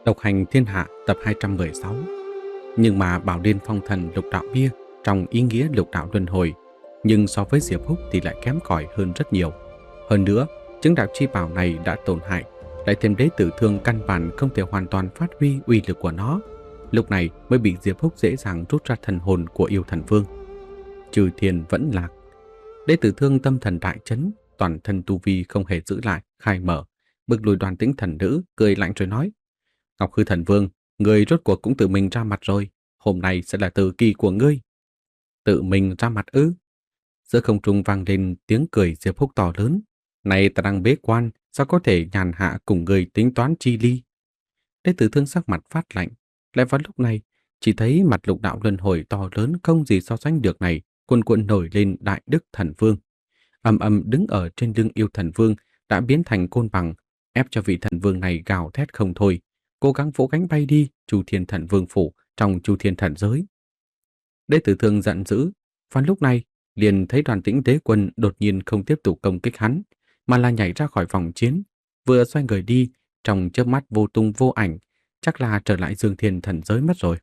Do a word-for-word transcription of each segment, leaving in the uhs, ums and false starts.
Độc hành thiên hạ tập hai trăm mười sáu. Nhưng mà Bảo Liên phong thần lục đạo bia trong ý nghĩa lục đạo luân hồi, nhưng so với Diệp Húc thì lại kém cỏi hơn rất nhiều. Hơn nữa, chứng đạo chi bảo này đã tổn hại, lại thêm đế tử thương căn bản không thể hoàn toàn phát huy uy lực của nó. Lúc này mới bị Diệp Húc dễ dàng rút ra thần hồn của yêu thần vương. Trừ thiên vẫn lạc. Đế tử thương tâm thần đại chấn, toàn thân tu vi không hề giữ lại, khai mở, bước lùi Đoàn Tĩnh thần nữ, cười lạnh rồi nói: Ngọc Hư thần vương, người rốt cuộc cũng tự mình ra mặt rồi, hôm nay sẽ là tử kỳ của ngươi. Tự mình ra mặt ư? Giữa không trung vang lên tiếng cười Diệp Húc to lớn. Này ta đang bế quan, sao có thể nhàn hạ cùng người tính toán chi ly? Đế tử thương sắc mặt phát lạnh. Lại vào lúc này, chỉ thấy mặt lục đạo luân hồi to lớn không gì so sánh được này, cuồn cuộn nổi lên đại đức thần vương. Ầm ầm đứng ở trên lưng yêu thần vương đã biến thành côn bằng, ép cho vị thần vương này gào thét không thôi, cố gắng vỗ cánh bay đi Chu Thiên Thần Vương phủ trong Chu Thiên Thần giới. Đế tử thương giận dữ, và lúc này liền thấy Đoàn Tĩnh đế quân đột nhiên không tiếp tục công kích hắn, mà là nhảy ra khỏi vòng chiến, vừa xoay người đi, trong chớp mắt vô tung vô ảnh, chắc là trở lại Dương Thiên Thần giới mất rồi.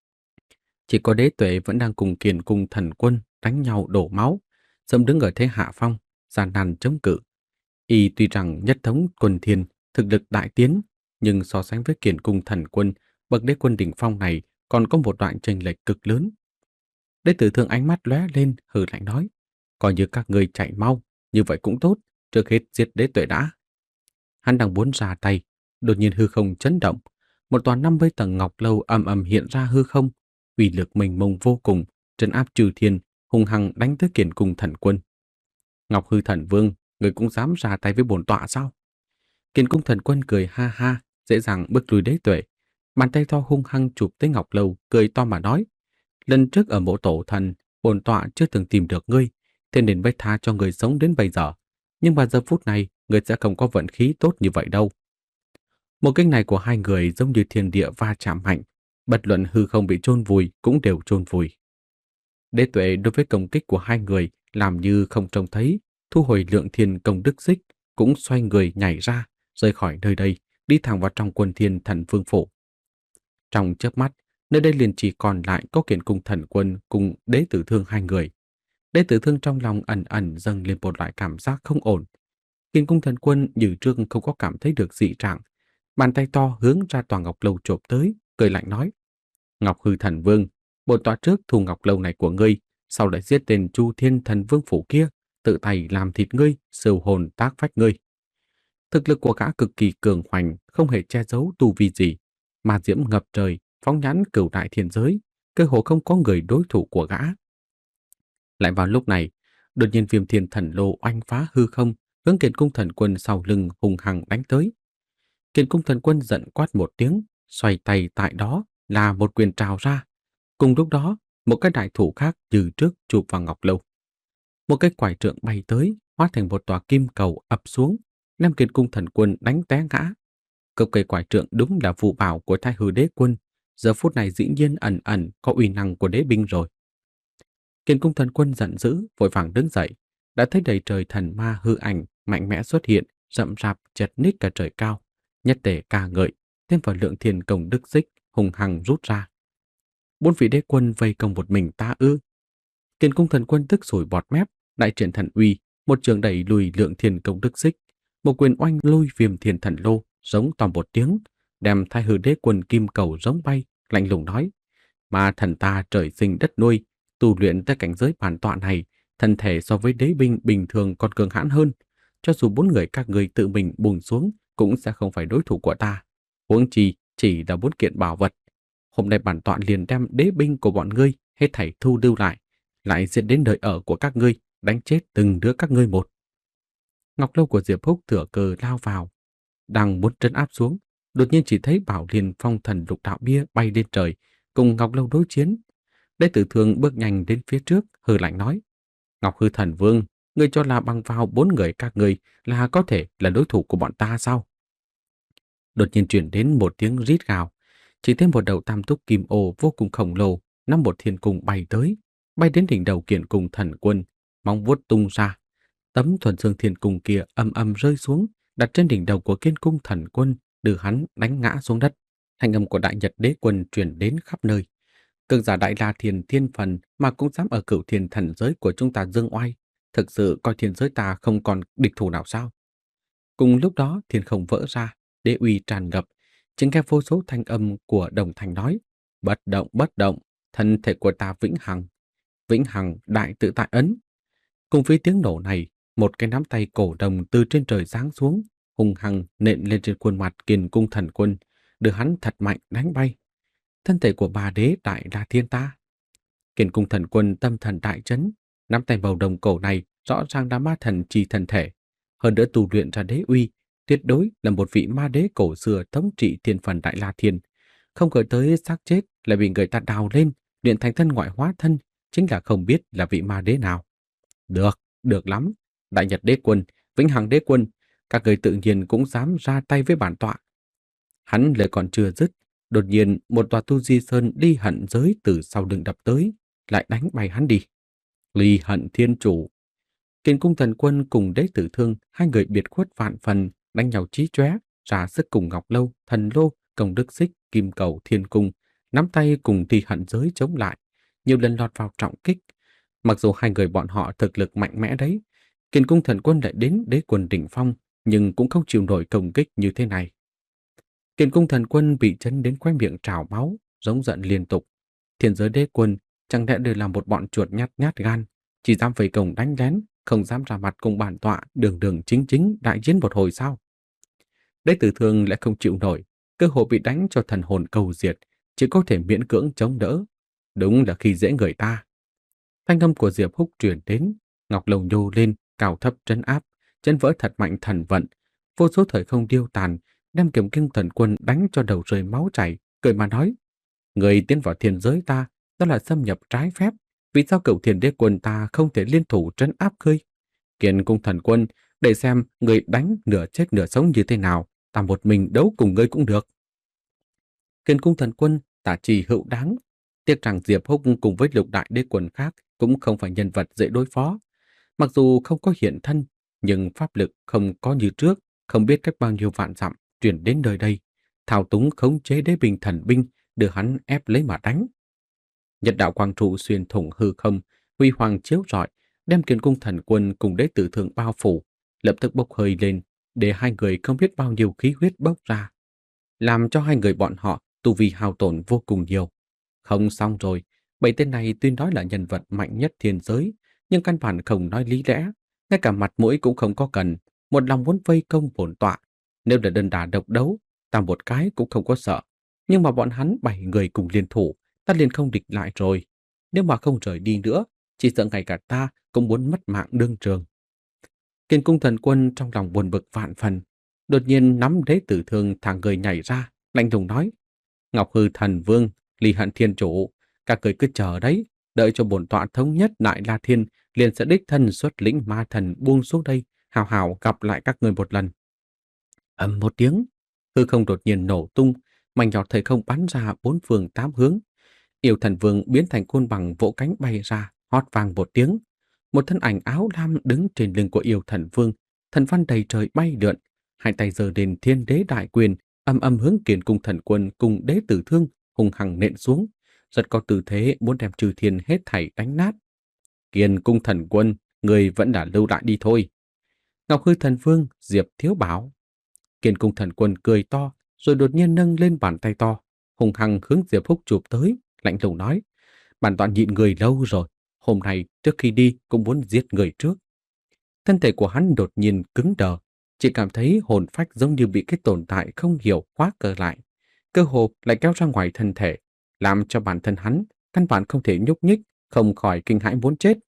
Chỉ có Đế Tuệ vẫn đang cùng Kiền Cung thần quân đánh nhau đổ máu, sớm đứng ở thế hạ phong, gian nan chống cự. Y tuy rằng nhất thống quân thiên, thực lực đại tiến, nhưng so sánh với Kiền Cung thần quân, bậc đế quân đỉnh phong này còn có một đoạn chênh lệch cực lớn. Đế tử thương ánh mắt lóe lên, hừ lạnh nói: coi như các người chạy mau, như vậy cũng tốt, trước hết giết Đế Tuệ đã. Hắn đang muốn ra tay, đột nhiên hư không chấn động, một tòa năm mươi tầng ngọc lâu ầm ầm hiện ra hư không, uy lực mênh mông vô cùng, trấn áp trừ thiên, hung hăng đánh tới Kiền Cung thần quân. Ngọc Hư thần vương, người cũng dám ra tay với bổn tọa sao? Kiền Cung thần quân cười ha ha, dễ dàng bước lùi Đế Tuệ, bàn tay to hung hăng chụp tới ngọc lâu, cười to mà nói: lần trước ở mộ tổ thần, bổn tọa chưa từng tìm được ngươi, thế nên mới tha cho người sống đến bây giờ. Nhưng mà giờ phút này, người sẽ không có vận khí tốt như vậy đâu. Một kích này của hai người giống như thiên địa va chạm mạnh, bất luận hư không bị chôn vùi cũng đều chôn vùi. Đế Tuệ đối với công kích của hai người làm như không trông thấy, thu hồi lượng thiên công đức xích, cũng xoay người nhảy ra, rời khỏi nơi đây, đi thẳng vào trong Quân Thiên Thần Vương phủ. Trong chớp mắt, nơi đây liền chỉ còn lại có Kiền Cung thần quân cùng Đế tử thương hai người. Đế tử thương trong lòng ẩn ẩn dâng lên một loại cảm giác không ổn. Kiền Cung thần quân như trước không có cảm thấy được dị trạng, bàn tay to hướng ra tòa ngọc lâu chộp tới, cười lạnh nói: Ngọc Hư thần vương, bổn tọa trước thu ngọc lâu này của ngươi, sau lại giết tên Chu Thiên Thần Vương phủ kia, tự tay làm thịt ngươi, sưu hồn tác phách ngươi. Thực lực của gã cực kỳ cường hoành, không hề che giấu tu vi gì, mà diễm ngập trời, phóng nhãn cửu đại thiên giới, cơ hồ không có người đối thủ của gã. Lại vào lúc này, đột nhiên Viêm Thiên Thần Lô oanh phá hư không, hướng Kiền Cung thần quân sau lưng hung hăng đánh tới. Kiền Cung thần quân giận quát một tiếng, xoay tay tại đó là một quyền trào ra. Cùng lúc đó, một cái đại thủ khác như trước chụp vào ngọc lâu. Một cái quải trượng bay tới, hóa thành một tòa kim cầu ập xuống, đem Kiền Cung thần quân đánh té ngã. Cực cây quải trượng đúng là vụ bảo của Thái Hư đế quân, giờ phút này dĩ nhiên ẩn ẩn có uy năng của đế binh rồi. Kiền Cung thần quân giận dữ, vội vàng đứng dậy, đã thấy đầy trời thần ma hư ảnh mạnh mẽ xuất hiện, rậm rạp chật ních cả trời cao, nhất tề ca ngợi, thêm vào lượng thiên công đức xích hùng hăng rút ra. Bốn vị đế quân vây công một mình ta ư? Kiền Cung thần quân tức sủi bọt mép, đại triển thần uy, một trường đẩy lùi lượng thiên công đức xích, một quyền oanh lui Viêm Thiên Thần Lô, giống to một tiếng, đem Thái Hư đế quân kim cầu giống bay, lạnh lùng nói: mà thần ta trời sinh đất nuôi, tu luyện tới cảnh giới bản tọa này, thân thể so với đế binh bình thường còn cường hãn hơn. Cho dù bốn người các người tự mình buông xuống, cũng sẽ không phải đối thủ của ta. Huống chi chỉ là bốn kiện bảo vật. Hôm nay bản tọa liền đem đế binh của bọn ngươi hết thảy thu lưu lại, lại diệt đến nơi ở của các ngươi, đánh chết từng đứa các ngươi một. Ngọc lâu của Diệp Húc thừa cơ lao vào, đang muốn trấn áp xuống, đột nhiên chỉ thấy Bảo Liên phong thần lục đạo bia bay lên trời, cùng Ngọc lâu đối chiến. Đế tử thương bước nhanh đến phía trước, hừ lạnh nói: Ngọc Hư thần vương, ngươi cho là bằng vào bốn người các ngươi là có thể là đối thủ của bọn ta sao? Đột nhiên truyền đến một tiếng rít gào, chỉ thêm một đầu tam túc kim ô vô cùng khổng lồ, năm một thiên cung bay tới, bay đến đỉnh đầu Kiền Cung thần quân, móng vuốt tung ra. Tấm thuần dương thiên cung kia âm âm rơi xuống, đặt trên đỉnh đầu của Kiền Cung thần quân, đưa hắn đánh ngã xuống đất. Thanh âm của Đại Nhật Đế Quân truyền đến khắp nơi. Cường giả Đại La Thiên thiên phần mà cũng dám ở Cửu Thiên thần giới của chúng ta dương oai, thực sự coi thiên giới ta không còn địch thủ nào sao? Cùng lúc đó thiên không vỡ ra, đế uy tràn ngập, chính nghe vô số thanh âm của đồng thanh nói: bất động, bất động, thân thể của ta vĩnh hằng, vĩnh hằng đại tự tại ấn. Cùng với tiếng nổ này, một cái nắm tay cổ đồng từ trên trời giáng xuống, hung hăng nện lên trên khuôn mặt Kiền Cung Thần Quân, đưa hắn thật mạnh đánh bay. Thân thể của bà đế Đại La Thiên ta. Kiền Cung Thần Quân tâm thần đại chấn, nắm tay vào đồng cổ này rõ ràng là ma thần chi thân thể, hơn nữa tu luyện ra đế uy, tuyệt đối là một vị ma đế cổ xưa thống trị thiên phần Đại La Thiên. Không ngờ tới xác chết lại bị người ta đào lên, luyện thành thân ngoại hóa thân, chính là không biết là vị ma đế nào. Được, được lắm. Đại Nhật Đế Quân, Vĩnh Hằng Đế Quân, các người tự nhiên cũng dám ra tay với bản tọa. Hắn lời còn chưa dứt, đột nhiên một tòa tu di sơn đi hận giới từ sau lưng đập tới, lại đánh bay hắn đi. Ly Hận Thiên Chủ. Kiền Cung Thần Quân cùng Đế Tử Thương, hai người biệt khuất vạn phần, đánh nhau chí chóe, ra sức cùng Ngọc Lâu, Thần Lô, Công Đức Xích, Kim Cầu, Thiên Cung, nắm tay cùng Ly Hận giới chống lại, nhiều lần lọt vào trọng kích. Mặc dù hai người bọn họ thực lực mạnh mẽ đấy, Kiền Cung Thần Quân lại đến Đế Quân đỉnh phong, nhưng cũng không chịu nổi công kích như thế này. Kiền Cung Thần Quân bị chấn đến khóe miệng trào máu, giống giận liên tục. Thiên giới Đế Quân chẳng lẽ đều là một bọn chuột nhát nhát gan, chỉ dám vây công đánh lén, không dám ra mặt cùng bản tọa đường đường chính chính đại chiến một hồi sao? Đế Tử Thương lại không chịu nổi, cơ hội bị đánh cho thần hồn cầu diệt, chỉ có thể miễn cưỡng chống đỡ. Đúng là khi dễ người ta. Thanh âm của Diệp Húc truyền đến, ngọc lầu nhô lên, cao thấp trấn áp, chấn vỡ thật mạnh thần vận, vô số thời không điêu tàn, đem Kiếm Kinh Thần Quân đánh cho đầu rơi máu chảy, cười mà nói: người tiến vào thiên giới ta, đó là xâm nhập trái phép, vì sao Cửu Thiên Đế Quân ta không thể liên thủ trấn áp ngươi? Kiền Cung Thần Quân, để xem người đánh nửa chết nửa sống như thế nào, ta một mình đấu cùng ngươi cũng được. Kiền Cung Thần Quân tả trì hữu đáng, tiếc rằng Diệp Húc cùng với lục đại đế quân khác cũng không phải nhân vật dễ đối phó. Mặc dù không có hiện thân, nhưng pháp lực không có như trước, không biết cách bao nhiêu vạn dặm truyền đến nơi đây, thao túng khống chế đế binh thần binh, đưa hắn ép lấy mà đánh. Nhật đạo quang trụ xuyên thủng hư không, huy hoàng chiếu rọi, đem Kiền Cung Thần Quân cùng Đế Tử Thương bao phủ, lập tức bốc hơi lên, để hai người không biết bao nhiêu khí huyết bốc ra, làm cho hai người bọn họ tu vi hao tổn vô cùng nhiều. Không xong rồi, bảy tên này tuy nói là nhân vật mạnh nhất thiên giới, nhưng căn bản không nói lý lẽ, ngay cả mặt mũi cũng không có cần, một lòng muốn vây công bổn tọa. Nếu là đơn đả độc đấu, ta một cái cũng không có sợ, nhưng mà bọn hắn bảy người cùng liên thủ, ta liền không địch lại rồi. Nếu mà không rời đi nữa, chỉ sợ ngay cả ta cũng muốn mất mạng đương trường. Kiền Cung Thần Quân trong lòng buồn bực vạn phần, đột nhiên nắm Đế Tử Thương thẳng người nhảy ra, lạnh lùng nói: Ngọc Hư Thần Vương, Ly Hận Thiên Chủ, các người cứ chờ đấy, đợi cho bổn tọa thống nhất Đại La Thiên, liền sẽ đích thân xuất lĩnh ma thần buông xuống đây, hào hào gặp lại các người một lần. Ầm một tiếng, hư không đột nhiên nổ tung, mảnh nhỏ thời không bắn ra bốn phương tám hướng. Yêu Thần Vương biến thành côn bằng vỗ cánh bay ra, hót vang một tiếng. Một thân ảnh áo lam đứng trên lưng của Yêu Thần Vương, thần văn đầy trời bay lượn, hai tay giơ lên Thiên Đế đại quyền, âm âm hướng Kiền Cung Thần Quân cùng Đế Tử Thương hùng hằng nện xuống, rất có tư thế muốn đem trừ thiên hết thảy đánh nát. Kiền Cung Thần Quân, người vẫn đã lưu lại đi thôi. Ngọc Hư Thần Vương, Diệp Thiếu bảo. Kiền Cung Thần Quân cười to, rồi đột nhiên nâng lên bàn tay to, hùng hăng hướng Diệp Húc chụp tới, lạnh lùng nói: bản tọa nhịn người lâu rồi, hôm nay trước khi đi cũng muốn giết người trước. Thân thể của hắn đột nhiên cứng đờ, chỉ cảm thấy hồn phách giống như bị cái tồn tại không hiểu khóa cờ lại, cơ hồ lại kéo ra ngoài thân thể, làm cho bản thân hắn căn bản không thể nhúc nhích, không khỏi kinh hãi muốn chết.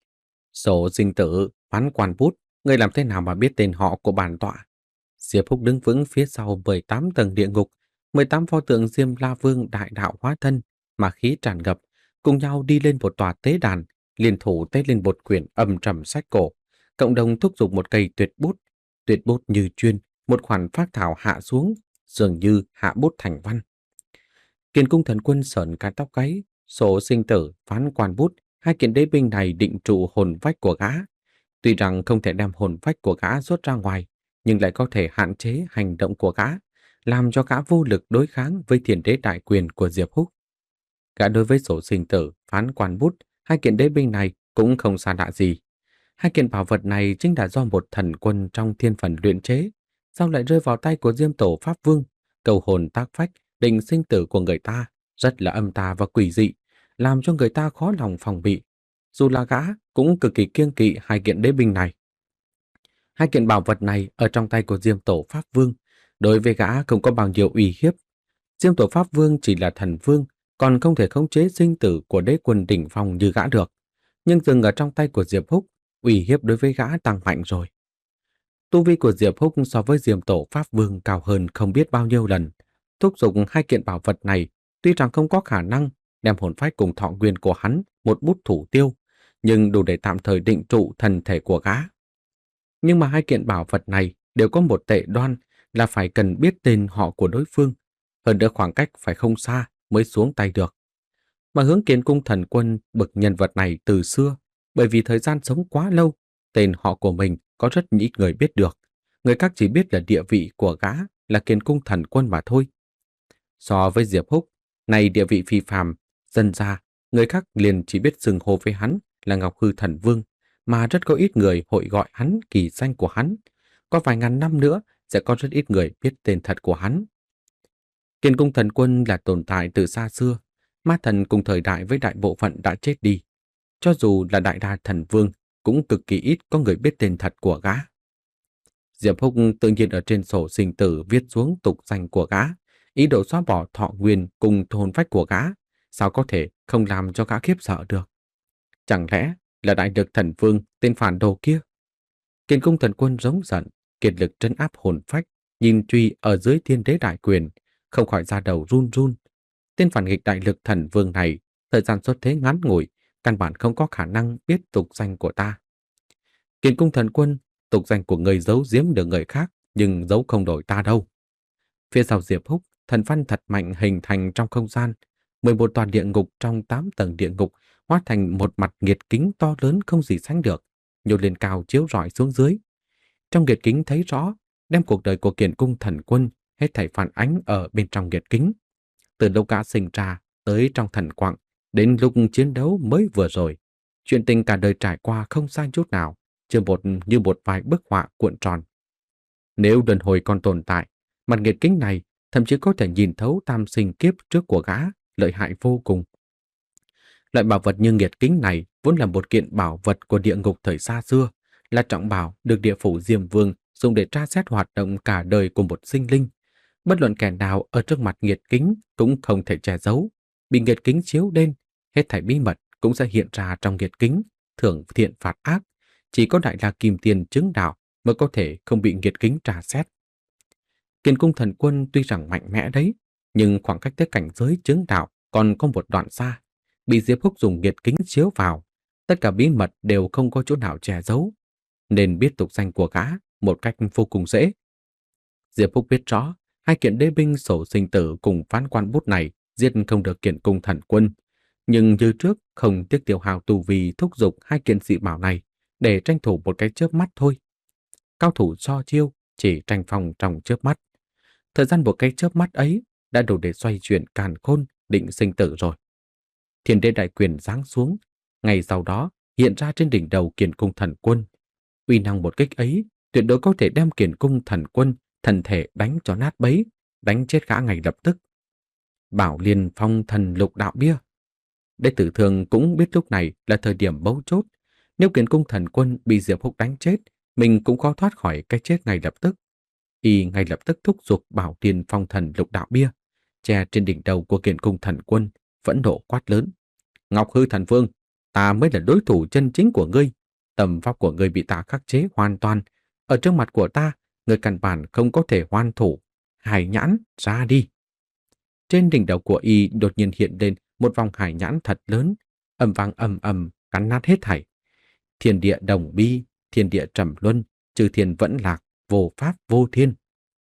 Sổ sinh tử, phán quan bút, người làm thế nào mà biết tên họ của bản tọa? Diệp Húc đứng vững phía sau mười tám tầng địa ngục, mười tám pho tượng Diêm La Vương đại đạo hóa thân, mà khí tràn ngập, cùng nhau đi lên một tòa tế đàn, liên thủ tế lên một quyển âm trầm sách cổ, cộng đồng thúc giục một cây tuyệt bút. Tuyệt bút như chuyên, một khoản phác thảo hạ xuống, dường như hạ bút thành văn. Kiền Cung Thần Quân sởn cả tóc gáy, sổ sinh tử, phán quan bút, hai kiện đế binh này định trụ hồn phách của gã. Tuy rằng không thể đem hồn phách của gã rút ra ngoài, nhưng lại có thể hạn chế hành động của gã, làm cho gã vô lực đối kháng với thiên đế đại quyền của Diệp Húc. Gã đối với sổ sinh tử, phán quan bút, hai kiện đế binh này cũng không xa lạ gì. Hai kiện bảo vật này chính là do một thần quân trong thiên phần luyện chế, sao lại rơi vào tay của Diêm Tổ Pháp Vương, cầu hồn tác phách, định sinh tử của người ta, rất là âm tà và quỷ dị, làm cho người ta khó lòng phòng bị. Dù là gã cũng cực kỳ kiêng kỵ hai kiện đế binh này. Hai kiện bảo vật này ở trong tay của Diêm Tổ Pháp Vương, đối với gã không có bao nhiêu uy hiếp. Diêm Tổ Pháp Vương chỉ là thần vương, còn không thể khống chế sinh tử của đế quân đỉnh phong như gã được. Nhưng dừng ở trong tay của Diệp Húc, uy hiếp đối với gã tăng mạnh rồi. Tu vi của Diệp Húc so với Diêm Tổ Pháp Vương cao hơn không biết bao nhiêu lần. Thúc giục hai kiện bảo vật này, tuy rằng không có khả năng đem hồn phách cùng thọ nguyên của hắn một bút thủ tiêu, nhưng đủ để tạm thời định trụ thần thể của gã. Nhưng mà hai kiện bảo vật này đều có một tệ đoan là phải cần biết tên họ của đối phương, hơn nữa khoảng cách phải không xa mới xuống tay được. Mà Hướng Kiến Cung thần quân bậc nhân vật này từ xưa, bởi vì thời gian sống quá lâu, tên họ của mình có rất ít người biết được. Người khác chỉ biết là địa vị của gã là Kiến Cung thần quân mà thôi. So với Diệp Húc, này địa vị phi phàm, dần ra, người khác liền chỉ biết xưng hô với hắn là Ngọc Hư Thần Vương, mà rất có ít người hội gọi hắn kỳ danh của hắn. Có vài ngàn năm nữa, sẽ có rất ít người biết tên thật của hắn. Kiến Cung thần quân là tồn tại từ xa xưa, ma thần cùng thời đại với đại bộ phận đã chết đi. Cho dù là đại đa thần vương, cũng cực kỳ ít có người biết tên thật của gã. Diệp Húc tự nhiên ở trên sổ sinh tử viết xuống tục danh của gã, ý đồ xóa bỏ thọ nguyên cùng hồn phách của gã, sao có thể không làm cho gã khiếp sợ được. Chẳng lẽ là đại lực thần vương tên phản đồ kia? Kiến Cung thần quân giống giận, kiệt lực trấn áp hồn phách, nhìn truy ở dưới thiên đế đại quyền, không khỏi ra đầu run run. Tên phản nghịch đại lực thần vương này, thời gian xuất thế ngắn ngủi, căn bản không có khả năng biết tục danh của ta. Kiến Cung thần quân, tục danh của người giấu giếm được người khác, nhưng giấu không đổi ta đâu. Phía sau Diệp Húc, thần văn thật mạnh hình thành trong không gian, mười một tòa địa ngục trong tám tầng địa ngục hóa thành một mặt nghiệt kính to lớn không gì sánh được, nhô lên cao chiếu rọi xuống dưới. Trong nghiệt kính thấy rõ, đem cuộc đời của Kiến Cung thần quân hết thảy phản ánh ở bên trong nghiệt kính. Từ lúc gã sinh ra tới trong thần quặng, đến lúc chiến đấu mới vừa rồi, chuyện tình cả đời trải qua không sai chút nào, chưa một như một vài bức họa cuộn tròn. Nếu luân hồi còn tồn tại, mặt nghiệt kính này thậm chí có thể nhìn thấu tam sinh kiếp trước của gã, lợi hại vô cùng. Loại bảo vật như nghiệt kính này vốn là một kiện bảo vật của địa ngục thời xa xưa, là trọng bảo được địa phủ Diêm Vương dùng để tra xét hoạt động cả đời của một sinh linh. Bất luận kẻ nào ở trước mặt nghiệt kính cũng không thể che giấu. Bị nghiệt kính chiếu lên, hết thảy bí mật cũng sẽ hiện ra trong nghiệt kính, thưởng thiện phạt ác. Chỉ có đại la kim tiền chứng đạo mới có thể không bị nghiệt kính tra xét. Kiến Cung thần quân tuy rằng mạnh mẽ đấy, nhưng khoảng cách tới cảnh giới chứng đạo còn có một đoạn xa. Bị Diệp Húc dùng nghiệt kính chiếu vào, tất cả bí mật đều không có chỗ nào che giấu, nên biết tục danh của gã một cách vô cùng dễ. Diệp Húc biết rõ, hai kiện đế binh sổ sinh tử cùng phán quan bút này giết không được Kiến Cung thần quân, nhưng như trước không tiếc tiêu hao tu vi thúc giục hai kiện dị bảo này để tranh thủ một cái chớp mắt thôi. Cao thủ so chiêu chỉ tranh phòng trong chớp mắt. Thời gian một cái chớp mắt ấy đã đủ để xoay chuyển càn khôn định sinh tử rồi. Thiên đế đại quyền giáng xuống, ngày sau đó hiện ra trên đỉnh đầu Kiến Cung thần quân. Uy năng một kích ấy tuyệt đối có thể đem Kiến Cung thần quân thần thể đánh cho nát bấy, đánh chết gã ngay lập tức. Bảo Liên Phong thần lục đạo bia. Đệ tử thường cũng biết lúc này là thời điểm bấu chốt. Nếu Kiến Cung thần quân bị Diệp Húc đánh chết, mình cũng khó thoát khỏi cái chết ngay lập tức. Y ngay lập tức thúc giục Bảo Liên Phong thần lục đạo bia, che trên đỉnh đầu của Kiến Cung thần quân, phẫn nộ quát lớn: Ngọc Hư thần vương, ta mới là đối thủ chân chính của ngươi. Tầm pháp của ngươi bị ta khắc chế hoàn toàn. Ở trước mặt của ta, ngươi căn bản không có thể hoàn thủ. Hải nhãn ra đi. Trên đỉnh đầu của y đột nhiên hiện lên một vòng hải nhãn thật lớn, ầm vang ầm ầm cắn nát hết thảy. Thiên địa đồng bi, thiên địa trầm luân, chư thiên vẫn lạc, vô pháp vô thiên.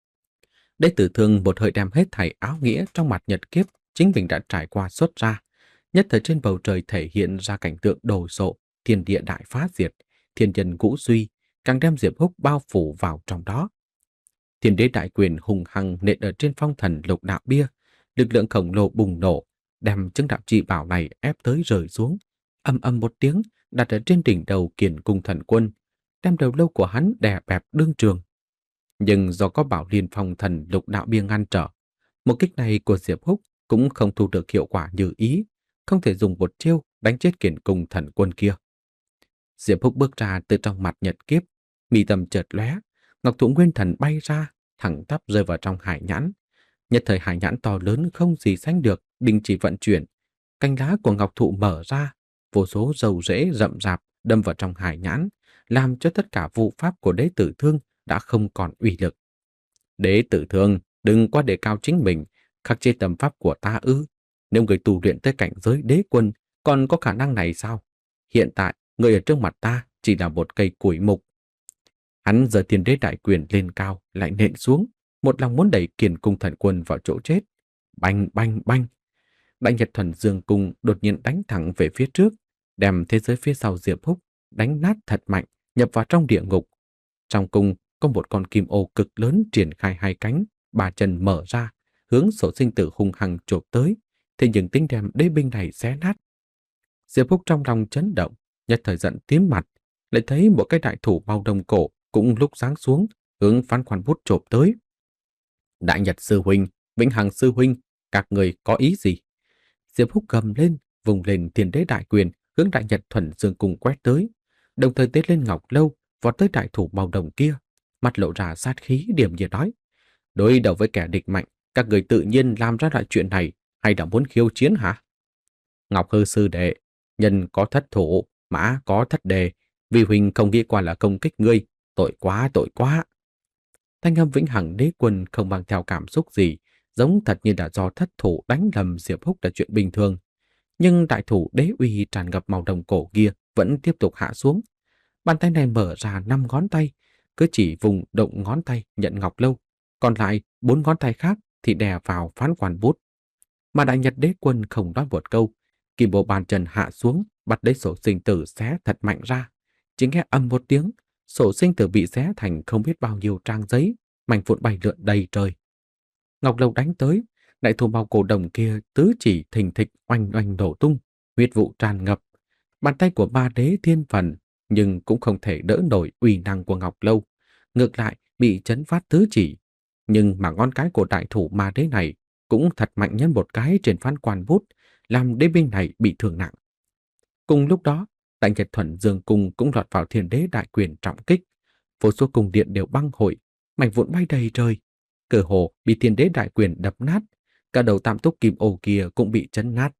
Đệ tử Thương một hơi đem hết thảy áo nghĩa trong mặt nhật kiếp chính mình đã trải qua xuất ra. Nhất thời trên bầu trời thể hiện ra cảnh tượng đồ sộ, thiên địa đại phá diệt, thiên nhân ngũ suy, càng đem Diệp Húc bao phủ vào trong đó. Thiên đế đại quyền hùng hăng nện ở trên phong thần lục đạo bia, lực lượng khổng lồ bùng nổ, đem chứng đạo chi bảo này ép tới rơi xuống, ầm ầm một tiếng đặt ở trên đỉnh đầu Kiền Cung Thần Quân, đem đầu lâu của hắn đè bẹp đương trường. Nhưng do có bảo liên phong thần lục đạo bia ngăn trở, một kích này của Diệp Húc cũng không thu được hiệu quả như ý, không thể dùng một chiêu đánh chết Kiền Cung Thần Quân kia. Diệp Húc bước ra từ trong mặt nhật kiếp, mi tâm chợt lóe, ngọc thụ nguyên thần bay ra, thẳng tắp rơi vào trong hải nhãn. Nhất thời hải nhãn to lớn không gì sánh được, đình chỉ vận chuyển, cành lá của ngọc thụ mở ra, vô số râu rễ rậm rạp đâm vào trong hải nhãn, làm cho tất cả vụ pháp của đế tử thương đã không còn uy lực. Đế tử thương, đừng quá đề cao chính mình, khắc chế tâm pháp của ta ư? Nếu người tu luyện tới cảnh giới đế quân, còn có khả năng này sao? Hiện tại, người ở trước mặt ta chỉ là một cây củi mục. Hắn giơ thiên đế đại quyền lên cao, lại nện xuống, một lòng muốn đẩy Kiền Cung Thần Quân vào chỗ chết. Banh banh banh. Đại Nhật Thuần Dương Cung đột nhiên đánh thẳng về phía trước, đem thế giới phía sau Diệp Húc đánh nát thật mạnh, nhập vào trong địa ngục. Trong cung có một con kim ô cực lớn triển khai hai cánh, ba chân mở ra, hướng Sổ Sinh Tử hung hăng chộp tới, thế nhưng tính đem đế binh này xé nát. Diệp Húc trong lòng chấn động, nhất thời giận tím mặt, lại thấy một cái đại thủ bao đồng cổ cũng lúc giáng xuống, hướng Phán Quan Bút chộp tới. Đại Nhật sư huynh, Vĩnh Hằng sư huynh, các người có ý gì? Diệp Húc gầm lên, vùng lên thiên đế đại quyền, hướng Đại Nhật Thuần Dương Cung quét tới, đồng thời tế lên ngọc lâu, vọt tới đại thủ bao đồng kia, mặt lộ ra sát khí điềm nhiên nói: đối đầu với kẻ địch mạnh, các người tự nhiên làm ra loại chuyện này, hay đã muốn khiêu chiến hả? Ngọc Hư sư đệ, nhân có thất thủ, mã có thất đề, vì huynh không nghĩ qua là công kích ngươi, tội quá tội quá. Thanh âm Vĩnh Hằng đế quân không mang theo cảm xúc gì, giống thật như đã do thất thủ đánh lầm Diệp Húc là chuyện bình thường. Nhưng đại thủ đế uy tràn ngập màu đồng cổ kia vẫn tiếp tục hạ xuống. Bàn tay này mở ra năm ngón tay, cứ chỉ vùng động ngón tay nhận ngọc lâu, còn lại bốn ngón tay khác thì đè vào Phán Quan Bút. Mà Đại Nhật đế quân không nói một câu, kim bộ bàn chân hạ xuống, bắt lấy Sổ Sinh Tử xé thật mạnh ra. Chỉ nghe ầm một tiếng, Sổ Sinh Tử bị xé thành không biết bao nhiêu trang giấy, mảnh vụn bay lượn đầy trời. Ngọc lâu đánh tới, đại thủ bao cổ đồng kia tứ chỉ thình thịch oanh oanh nổ tung, huyết vụ tràn ngập. Bàn tay của ba đế thiên phần, nhưng cũng không thể đỡ nổi uy năng của Ngọc lâu, ngược lại bị chấn phát tứ chỉ. Nhưng mà ngón cái của đại thủ ma đế này cũng thật mạnh nhân một cái trên Phán Quan Bút, làm đế binh này bị thương nặng. Cùng lúc đó, Đại Nhật Thuần Dương Cung cũng lọt vào thiên đế đại quyền trọng kích. Vô số cung điện đều băng hội, mảnh vụn bay đầy trời. Cơ hồ bị thiên đế đại quyền đập nát, cả đầu tam túc kim ô kia cũng bị chấn nát.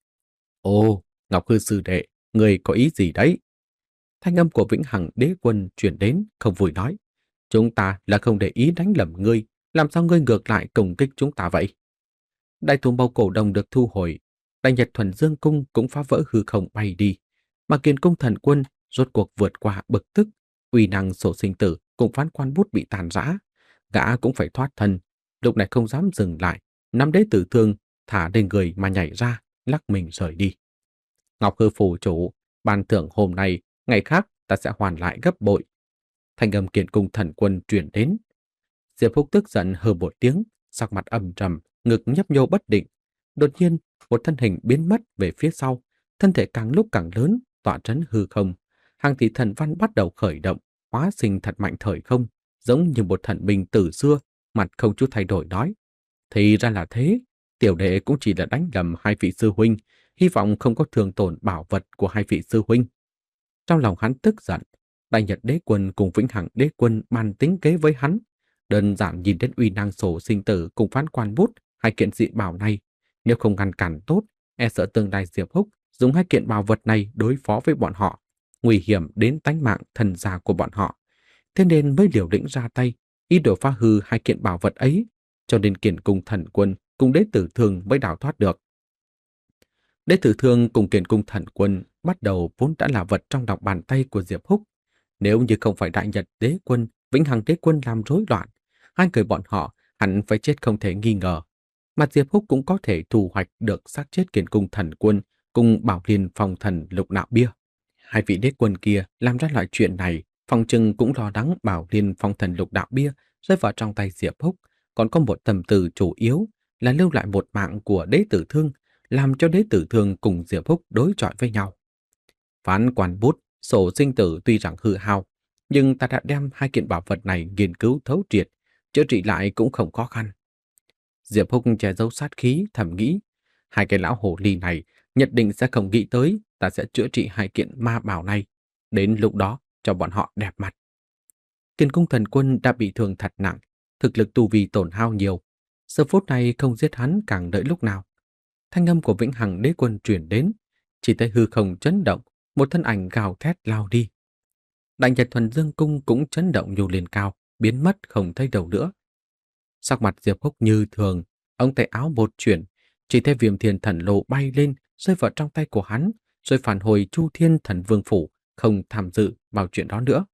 Ồ, Ngọc Hư sư đệ, người có ý gì đấy? Thanh âm của Vĩnh Hằng đế quân truyền đến, không vui nói: chúng ta là không để ý đánh lầm ngươi, làm sao ngươi ngược lại công kích chúng ta vậy? Đại thủ bao cổ đồng được thu hồi, Đại Nhật Thuần Dương Cung cũng phá vỡ hư không bay đi, mà Kiền Cung Thần Quân rốt cuộc vượt qua bực tức, uy năng Sổ Sinh Tử cùng Phán Quan Bút bị tàn rã, gã cũng phải thoát thân, lúc này không dám dừng lại, nắm đế tử thương thả lên người mà nhảy ra, lắc mình rời đi. Ngọc Hư phủ chủ, ban thưởng hôm nay, ngày khác ta sẽ hoàn lại gấp bội. Thanh âm Kiền Cung Thần Quân truyền đến. Diệp Húc tức giận hừ một tiếng, sắc mặt âm trầm, ngực nhấp nhô bất định. Đột nhiên, một thân hình biến mất về phía sau, thân thể càng lúc càng lớn, tỏa trấn hư không. Hàng tỷ thần văn bắt đầu khởi động, hóa sinh thật mạnh thời không, giống như một thần binh từ xưa, mặt không chút thay đổi nói: thì ra là thế, tiểu đệ cũng chỉ là đánh lầm hai vị sư huynh, hy vọng không có thương tổn bảo vật của hai vị sư huynh. Trong lòng hắn tức giận, Đại Nhật đế quân cùng Vĩnh Hằng đế quân bàn tính kế với hắn. Đơn giản nhìn đến uy năng Sổ Sinh Tử cùng Phán Quan Bút, hai kiện dị bảo này, nếu không ngăn cản tốt, e sợ tương lai Diệp Húc dùng hai kiện bảo vật này đối phó với bọn họ, nguy hiểm đến tánh mạng thần gia của bọn họ. Thế nên mới liều lĩnh ra tay, ý đồ phá hư hai kiện bảo vật ấy, cho nên Kiền Cung Thần Quân cùng đế tử thương mới đào thoát được. Đế tử thương cùng Kiền Cung Thần Quân bắt đầu vốn đã là vật trong lòng bàn tay của Diệp Húc. Nếu như không phải Đại Nhật đế quân, Vĩnh Hằng đế quân làm rối loạn, hai người bọn họ hẳn phải chết không thể nghi ngờ. Mà Diệp Húc cũng có thể thu hoạch được xác chết Kiền Cung Thần Quân cùng Bảo Liên Phong Thần Lục Đạo Bia. Hai vị đế quân kia làm ra loại chuyện này, phòng trừng cũng lo lắng Bảo Liên Phong Thần Lục Đạo Bia rơi vào trong tay Diệp Húc, còn có một tâm tư chủ yếu là lưu lại một mạng của đế tử thương, làm cho đế tử thương cùng Diệp Húc đối chọi với nhau. Phán quan bút, sổ sinh tử tuy rằng hư hao, nhưng ta đã đem hai kiện bảo vật này nghiên cứu thấu triệt, chữa trị lại cũng không khó khăn. Diệp Húc che giấu sát khí, thầm nghĩ, hai cái lão hồ ly này nhất định sẽ không nghĩ tới ta sẽ chữa trị hai kiện ma bảo này. Đến lúc đó, cho bọn họ đẹp mặt. Kiền cung thần quân đã bị thương thật nặng, thực lực tu vi tổn hao nhiều. Giờ phút này không giết hắn càng đợi lúc nào. Thanh âm của Vĩnh Hằng đế quân truyền đến, chỉ thấy hư không chấn động, một thân ảnh gào thét lao đi. Đại Nhật Thuần Dương cung cũng chấn động nhô lên cao, biến mất không thấy đâu nữa. Sắc mặt Diệp Húc như thường, ông tay áo một chuyển, chỉ thấy Viêm Thiên Thần Lô bay lên, rơi vào trong tay của hắn, rồi phản hồi Chu Thiên Thần Vương phủ, không tham dự vào chuyện đó nữa.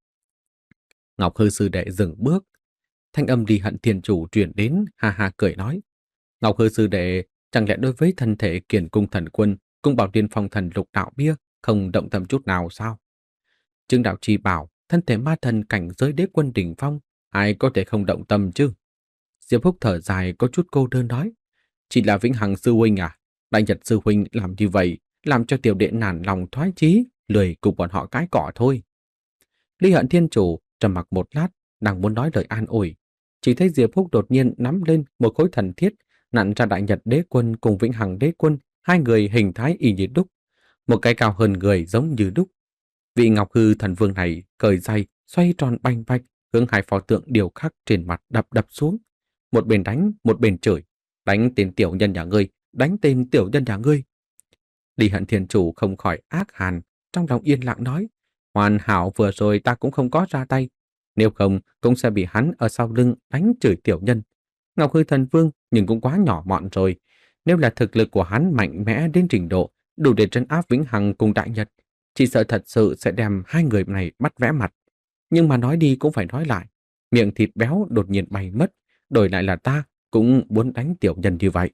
Ngọc Hư sư đệ dừng bước, thanh âm đi hận thiên chủ truyền đến, ha ha cười nói: Ngọc Hư sư đệ, chẳng lẽ đối với thân thể Kiền cung thần quân, cung bảo tiên phong thần lục đạo bia không động tâm chút nào sao? Trương đạo chi bảo, thân thể ma thần cảnh giới đế quân đỉnh phong, ai có thể không động tâm chứ? Diệp Húc thở dài có chút cô đơn nói: Chỉ là Vĩnh Hằng sư huynh à? Đại Nhật sư huynh làm như vậy, làm cho tiểu đệ nản lòng thoái chí, lười cùng bọn họ cái cọ thôi. Ly Hận Thiên Chủ trầm mặc một lát, đang muốn nói lời an ủi, chỉ thấy Diệp Húc đột nhiên nắm lên một khối thần thiết, nặn ra Đại Nhật đế quân cùng Vĩnh Hằng đế quân, hai người hình thái y như đúc, một cái cao hơn người giống như đúc. Vị Ngọc Hư thần vương này cởi giày, xoay tròn banh bạch, hướng hai pho tượng điêu khắc trên mặt đập đập xuống, một bên đánh, một bên chửi: Đánh tên tiểu nhân nhà ngươi, đánh tên tiểu nhân nhà ngươi. Ly Hận Thiên Chủ không khỏi ác hàn, trong lòng yên lặng nói: Hoàn hảo, vừa rồi ta cũng không có ra tay, nếu không cũng sẽ bị hắn ở sau lưng đánh chửi tiểu nhân. Ngọc Hư thần vương nhưng cũng quá nhỏ mọn rồi, nếu là thực lực của hắn mạnh mẽ đến trình độ đủ để trấn áp Vĩnh Hằng cùng Đại Nhật, chỉ sợ thật sự sẽ đem hai người này bắt vẽ mặt. Nhưng mà nói đi cũng phải nói lại, miệng thịt béo đột nhiên bay mất, đổi lại là ta cũng muốn đánh tiểu nhân như vậy.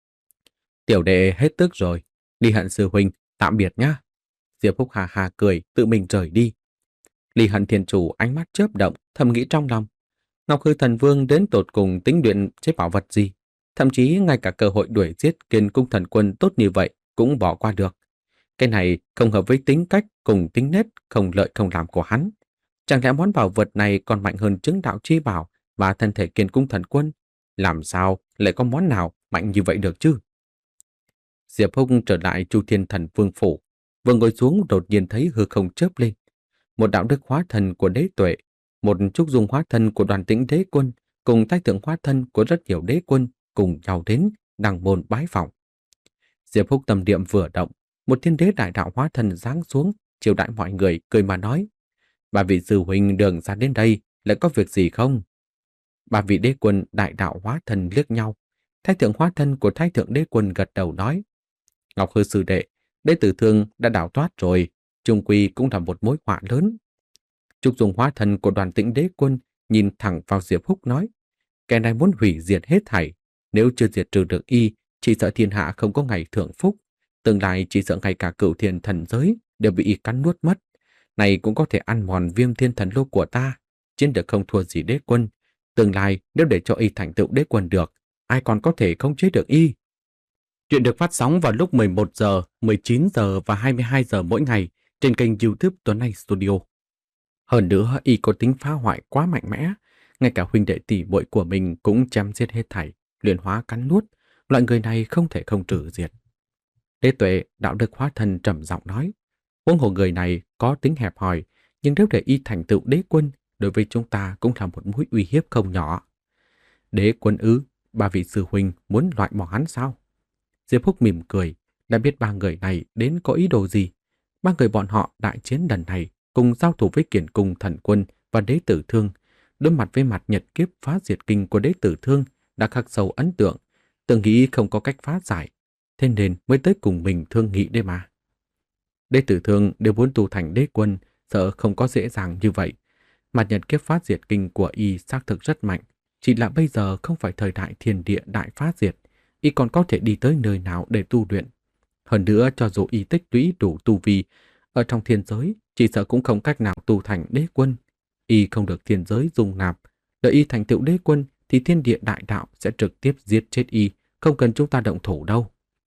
Tiểu đệ hết tức rồi, Ly Hận sư huynh, tạm biệt nhá. Diệp Húc hà hà cười, tự mình rời đi. Ly Hận Thiên Chủ ánh mắt chớp động, thầm nghĩ trong lòng: Ngọc Hư thần vương đến tột cùng tính luyện chế bảo vật gì? Thậm chí ngay cả cơ hội đuổi giết Kiền cung thần quân tốt như vậy cũng bỏ qua được. Cái này không hợp với tính cách cùng tính nết không lợi không làm của hắn. Chẳng lẽ món bảo vật này còn mạnh hơn chứng đạo chi bảo và thân thể Kiền cung thần quân? Làm sao lại có món nào mạnh như vậy được chứ? Diệp Húc trở lại Chu Thiên Thần Vương phủ, vừa ngồi xuống đột nhiên thấy hư không chớp lên. Một đạo đức hóa thần của đế tuệ, một trúc dung hóa thân của Đoàn Tĩnh đế quân, cùng thái thượng hóa thân của rất nhiều đế quân cùng nhau đến đăng môn bái phỏng. Diệp Húc tâm niệm vừa động, một thiên đế đại đạo hóa thân giáng xuống, chiều đãi mọi người, cười mà nói: Bà vị sư huynh đường ra đến đây, lại có việc gì không? Bà vị đế quân đại đạo hóa thân liếc nhau, thái thượng hóa thân của thái thượng đế quân gật đầu nói: Ngọc Hư sư đệ, đế tử thương đã đào thoát rồi, chung quy cũng là một mối họa lớn. Trúc dung hóa thân của Đoàn Tĩnh đế quân nhìn thẳng vào Diệp Húc nói: Kẻ này muốn hủy diệt hết thảy, nếu chưa diệt trừ được y, chỉ sợ thiên hạ không có ngày thượng phúc, tương lai chỉ sợ ngay cả cửu thiên thần giới đều bị y cắn nuốt mất. Này cũng có thể ăn mòn Viêm Thiên Thần Lô của ta, chiến được không thua gì đế quân. Tương lai nếu để cho y thành tựu đế quân được, ai còn có thể khống chế được y. Chuyện được phát sóng vào lúc mười một giờ, mười chín giờ và hai mươi hai giờ mỗi ngày trên kênh YouTube Tuấn Anh Studio. Hơn nữa, y có tính phá hoại quá mạnh mẽ, ngay cả huynh đệ tỷ muội của mình cũng chém giết hết thảy, luyện hóa cắn nuốt, loại người này không thể không trừ diệt. Đế tuệ đạo đức hóa thân trầm giọng nói: Huống hồ người này có tính hẹp hòi, nhưng nếu để y thành tựu đế quân, đối với chúng ta cũng là một mối uy hiếp không nhỏ. Đế quân ư? Ba vị sư huynh muốn loại bỏ hắn sao? Diệp Húc mỉm cười, đã biết ba người này đến có ý đồ gì. Ba người bọn họ đại chiến lần này cùng giao thủ với Kiền cung thần quân và đế tử thương, đối mặt với mặt nhật kiếp phá diệt kinh của đế tử thương đã khắc sâu ấn tượng, tưởng nghĩ không có cách phá giải, thế nên mới tới cùng mình thương nghị đấy mà. Đế tử thương đều muốn tu thành đế quân, sợ không có dễ dàng như vậy. Mặt nhật kiếp phá diệt kinh của y xác thực rất mạnh, chỉ là bây giờ không phải thời đại thiên địa đại phá diệt, y còn có thể đi tới nơi nào để tu luyện. Hơn nữa, cho dù y tích lũy đủ tu vi ở trong thiên giới, chỉ sợ cũng không cách nào tu thành đế quân. Y không được thiên giới dung nạp, Đợi y thành tựu đế quân thì thiên địa đại đạo sẽ trực tiếp giết chết y, không cần chúng ta động thủ đâu.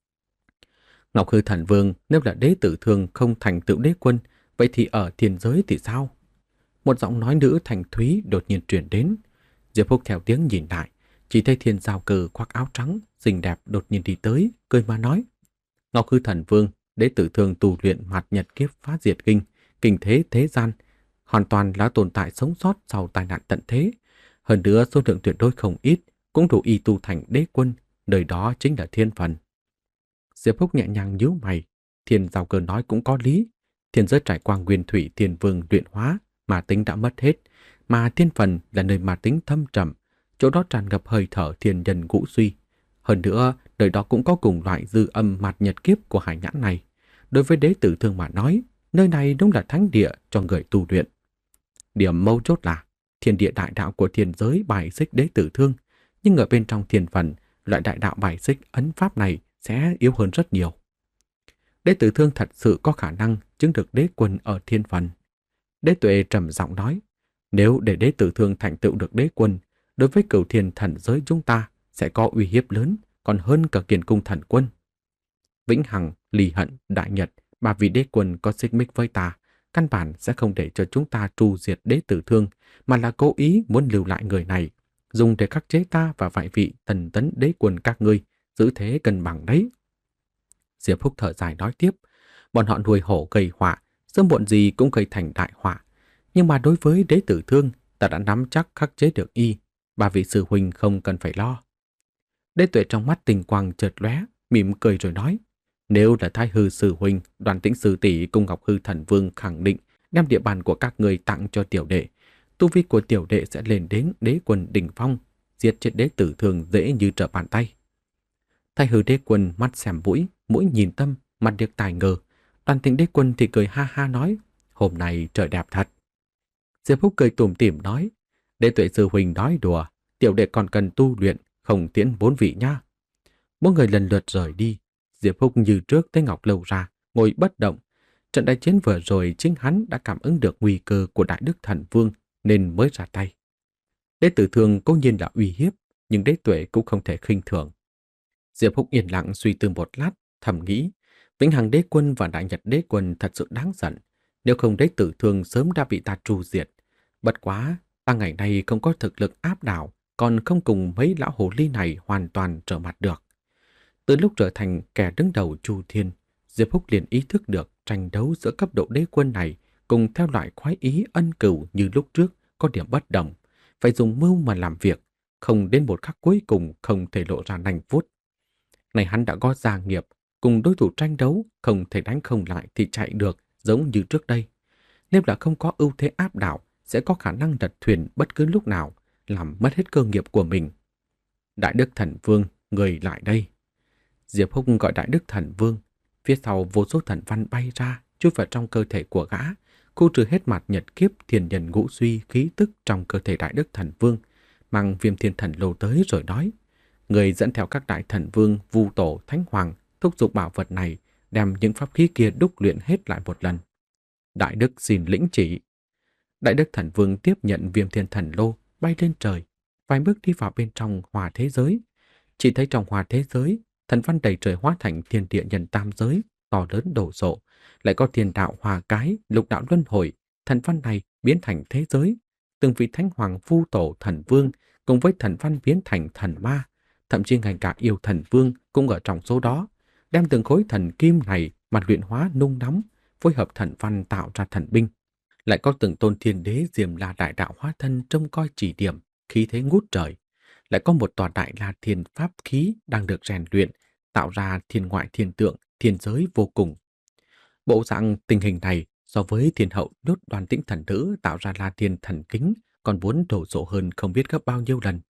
Ngọc Hư Thần Vương nếu là đế tử thương không thành tựu đế quân, vậy thì ở thiên giới thì sao? Một giọng nói nữ thành thúy đột nhiên truyền đến. Diệp Húc theo tiếng nhìn lại, chỉ thấy Thiên Giao Cơ khoác áo trắng, xinh đẹp đột nhiên đi tới, cười mà nói: Ngọc Hư Thần Vương, đế tử thương tu luyện Mạt Nhật Kiếp Phá Diệt Kinh, kinh thế thế gian, hoàn toàn là tồn tại sống sót sau tai nạn tận thế. Hơn nữa số lượng tuyệt đối không ít, cũng đủ y tu thành đế quân, nơi đó chính là thiên phần. Diệp Húc nhẹ nhàng nhíu mày, Thiên Giao Cơ nói cũng có lý. Thiên giới trải qua nguyên thủy thiên vương luyện hóa, mà tính đã mất hết, mà thiên phần là nơi mà tính thâm trầm, chỗ đó tràn ngập hơi thở thiên nhân ngũ suy. Hơn nữa, nơi đó cũng có cùng loại dư âm Mạt Nhật Kiếp của hải nhãn này. Đối với đế tử thương mà nói, nơi này đúng là thánh địa cho người tu luyện. Điểm mấu chốt là thiên địa đại đạo của thiên giới bài xích đế tử thương, nhưng ở bên trong thiên phần, loại đại đạo bài xích ấn pháp này sẽ yếu hơn rất nhiều. Đế tử thương thật sự có khả năng chứng được đế quân ở thiên phần. Đế Tuệ trầm giọng nói, nếu để đế tử thương thành tựu được đế quân, đối với cửu thiên thần giới chúng ta sẽ có uy hiếp lớn, còn hơn cả Kiền Cung thần quân. Vĩnh Hằng, Ly Hận, Đại Nhật, ba vị đế quân có xích mích với ta, căn bản sẽ không để cho chúng ta tru diệt đế tử thương, mà là cố ý muốn lưu lại người này, dùng để khắc chế ta và vài vị thần tấn đế quân các ngươi, giữ thế cân bằng đấy. Diệp Húc thở dài nói tiếp, bọn họ nuôi hổ gây họa, sớm muộn gì cũng gây thành đại họa. Nhưng mà đối với đế tử thương, ta đã nắm chắc khắc chế được y, ba vị sư huynh không cần phải lo. Đế Tuệ trong mắt tình quang chợt lóe, mỉm cười rồi nói, nếu là Thái Hư sư huynh, Đoàn Tĩnh sư tỷ cùng Ngọc Hư thần vương khẳng định đem địa bàn của các người tặng cho tiểu đệ, tu vi của tiểu đệ sẽ lên đến đế quân đỉnh phong, diệt chết đế tử thương dễ như trở bàn tay. Thái Hư đế quân mắt xem mũi, mũi nhìn tâm, mặt điếc tài ngờ. Đoàn Tĩnh đế quân thì cười ha ha nói, hôm nay trời đẹp thật. Diệp Húc cười tủm tỉm nói, Đế Tuệ sư huynh nói đùa, tiểu đệ còn cần tu luyện, không tiễn bốn vị nha. Bốn người lần lượt rời đi. Diệp Húc như trước tới Ngọc Lâu ra, ngồi bất động. Trận đại chiến vừa rồi chính hắn đã cảm ứng được nguy cơ của Đại Đức Thần Vương nên mới ra tay. Đế tử thương cố nhiên là uy hiếp, nhưng Đế Tuệ cũng không thể khinh thường. Diệp Húc yên lặng suy tư một lát, thầm nghĩ, Vĩnh Hằng đế quân và Đại Nhật đế quân thật sự đáng giận, nếu không đế tử thương sớm đã bị ta tru diệt. Bất quá, ta ngày nay không có thực lực áp đảo, còn không cùng mấy lão hồ ly này hoàn toàn trở mặt được. Từ lúc trở thành kẻ đứng đầu Chu Thiên, Diệp Húc liền ý thức được tranh đấu giữa cấp độ đế quân này cùng theo loại khoái ý ân cửu như lúc trước có điểm bất đồng, phải dùng mưu mà làm việc, không đến một khắc cuối cùng không thể lộ ra nanh vuốt. Này hắn đã có gia nghiệp, cùng đối thủ tranh đấu, không thể đánh không lại thì chạy được giống như trước đây. Nếu là không có ưu thế áp đảo, sẽ có khả năng lật thuyền bất cứ lúc nào, làm mất hết cơ nghiệp của mình. Đại Đức Thần Vương, người lại đây. Diệp Húc gọi Đại Đức Thần Vương, phía sau vô số thần văn bay ra, chui vào trong cơ thể của gã, khu trừ hết mặt nhật kiếp thiên nhân ngũ suy khí tức trong cơ thể Đại Đức Thần Vương, mang Viêm Thiên Thần Lô tới rồi nói, người dẫn theo các đại thần vương, vu tổ, thánh hoàng, thúc giục bảo vật này, đem những pháp khí kia đúc luyện hết lại một lần. Đại Đức xin lĩnh chỉ. Đại Đức Thần Vương tiếp nhận Viêm Thiên Thần Lô, bay lên trời, vài bước đi vào bên trong hòa thế giới. Chỉ thấy trong hòa thế giới, thần văn đầy trời hóa thành thiên địa nhân tam giới, to lớn đổ sộ, lại có thiên đạo hòa cái, lục đạo luân hồi, thần văn này biến thành thế giới. Từng vị thánh hoàng vu tổ thần vương cùng với thần văn biến thành thần ma, thậm chí ngay cả yêu thần vương cũng ở trong số đó, đem từng khối thần kim này mà luyện hóa nung nóng, phối hợp thần văn tạo ra thần binh. Lại có từng tôn thiên đế Diêm La đại đạo hóa thân trông coi chỉ điểm, khí thế ngút trời. Lại có một tòa đại La thiên pháp khí đang được rèn luyện, tạo ra thiên ngoại thiên tượng, thiên giới vô cùng. Bộ dạng tình hình này so với thiên hậu đốt Đoàn Tĩnh thần nữ tạo ra La Thiên thần kính còn muốn đổ sộ hơn không biết gấp bao nhiêu lần.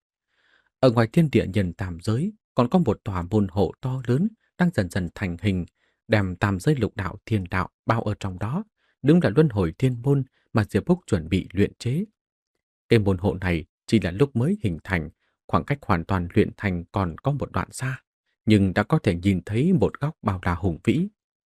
Ở ngoài thiên địa nhân tam giới còn có một tòa môn hộ to lớn đang dần dần thành hình, đem tam giới lục đạo thiên đạo bao ở trong đó, đúng là luân hồi thiên môn mà Diệp Húc chuẩn bị luyện chế. Cái môn hộ này chỉ là lúc mới hình thành, khoảng cách hoàn toàn luyện thành còn có một đoạn xa, nhưng đã có thể nhìn thấy một góc bao la hùng vĩ.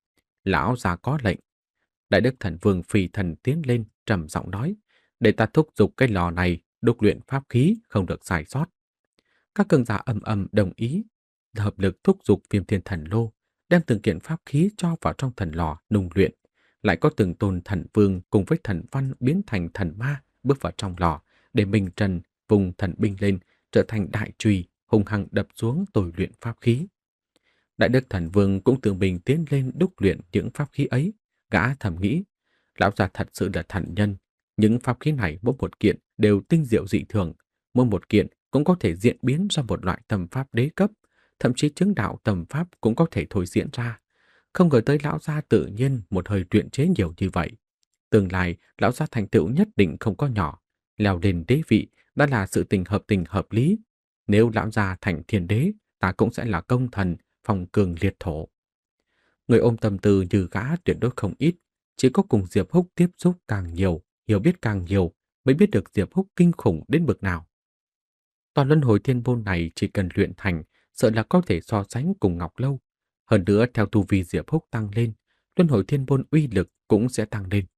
Lão già có lệnh. Đại Đức Thần Vương phi thần tiến lên trầm giọng nói, để ta thúc giục cái lò này đúc luyện pháp khí không được sai sót. Các cường giả ầm ầm đồng ý, hợp lực thúc giục Viêm Thiên Thần Lô, đem từng kiện pháp khí cho vào trong thần lò nung luyện. Lại có từng tôn thần vương cùng với thần văn biến thành thần ma bước vào trong lò để minh trần vùng thần binh lên trở thành đại chùy hung hăng đập xuống tồi luyện pháp khí. Đại đức thần vương cũng tự mình tiến lên đúc luyện những pháp khí ấy. Gã thầm nghĩ, lão già thật sự là thần nhân. Những pháp khí này mỗi một kiện đều tinh diệu dị thường, mỗi một kiện cũng có thể diễn biến ra một loại tầm pháp đế cấp, thậm chí chứng đạo tầm pháp cũng có thể thôi diễn ra. Không ngờ tới lão gia tự nhiên một hơi luyện chế nhiều như vậy. Tương lai, lão gia thành tựu nhất định không có nhỏ. Leo lên đế vị đã là sự tình hợp tình hợp lý. Nếu lão gia thành thiên đế, ta cũng sẽ là công thần, phong cường liệt thổ. Người ôm tâm tư như gã tuyệt đối không ít. Chỉ có cùng Diệp Húc tiếp xúc càng nhiều, hiểu biết càng nhiều, mới biết được Diệp Húc kinh khủng đến bực nào. Toàn luân hồi thiên môn này chỉ cần luyện thành, sợ là có thể so sánh cùng Ngọc Lâu. Hơn nữa, theo tu vi Diệp Húc tăng lên, luân hồi thiên môn uy lực cũng sẽ tăng lên.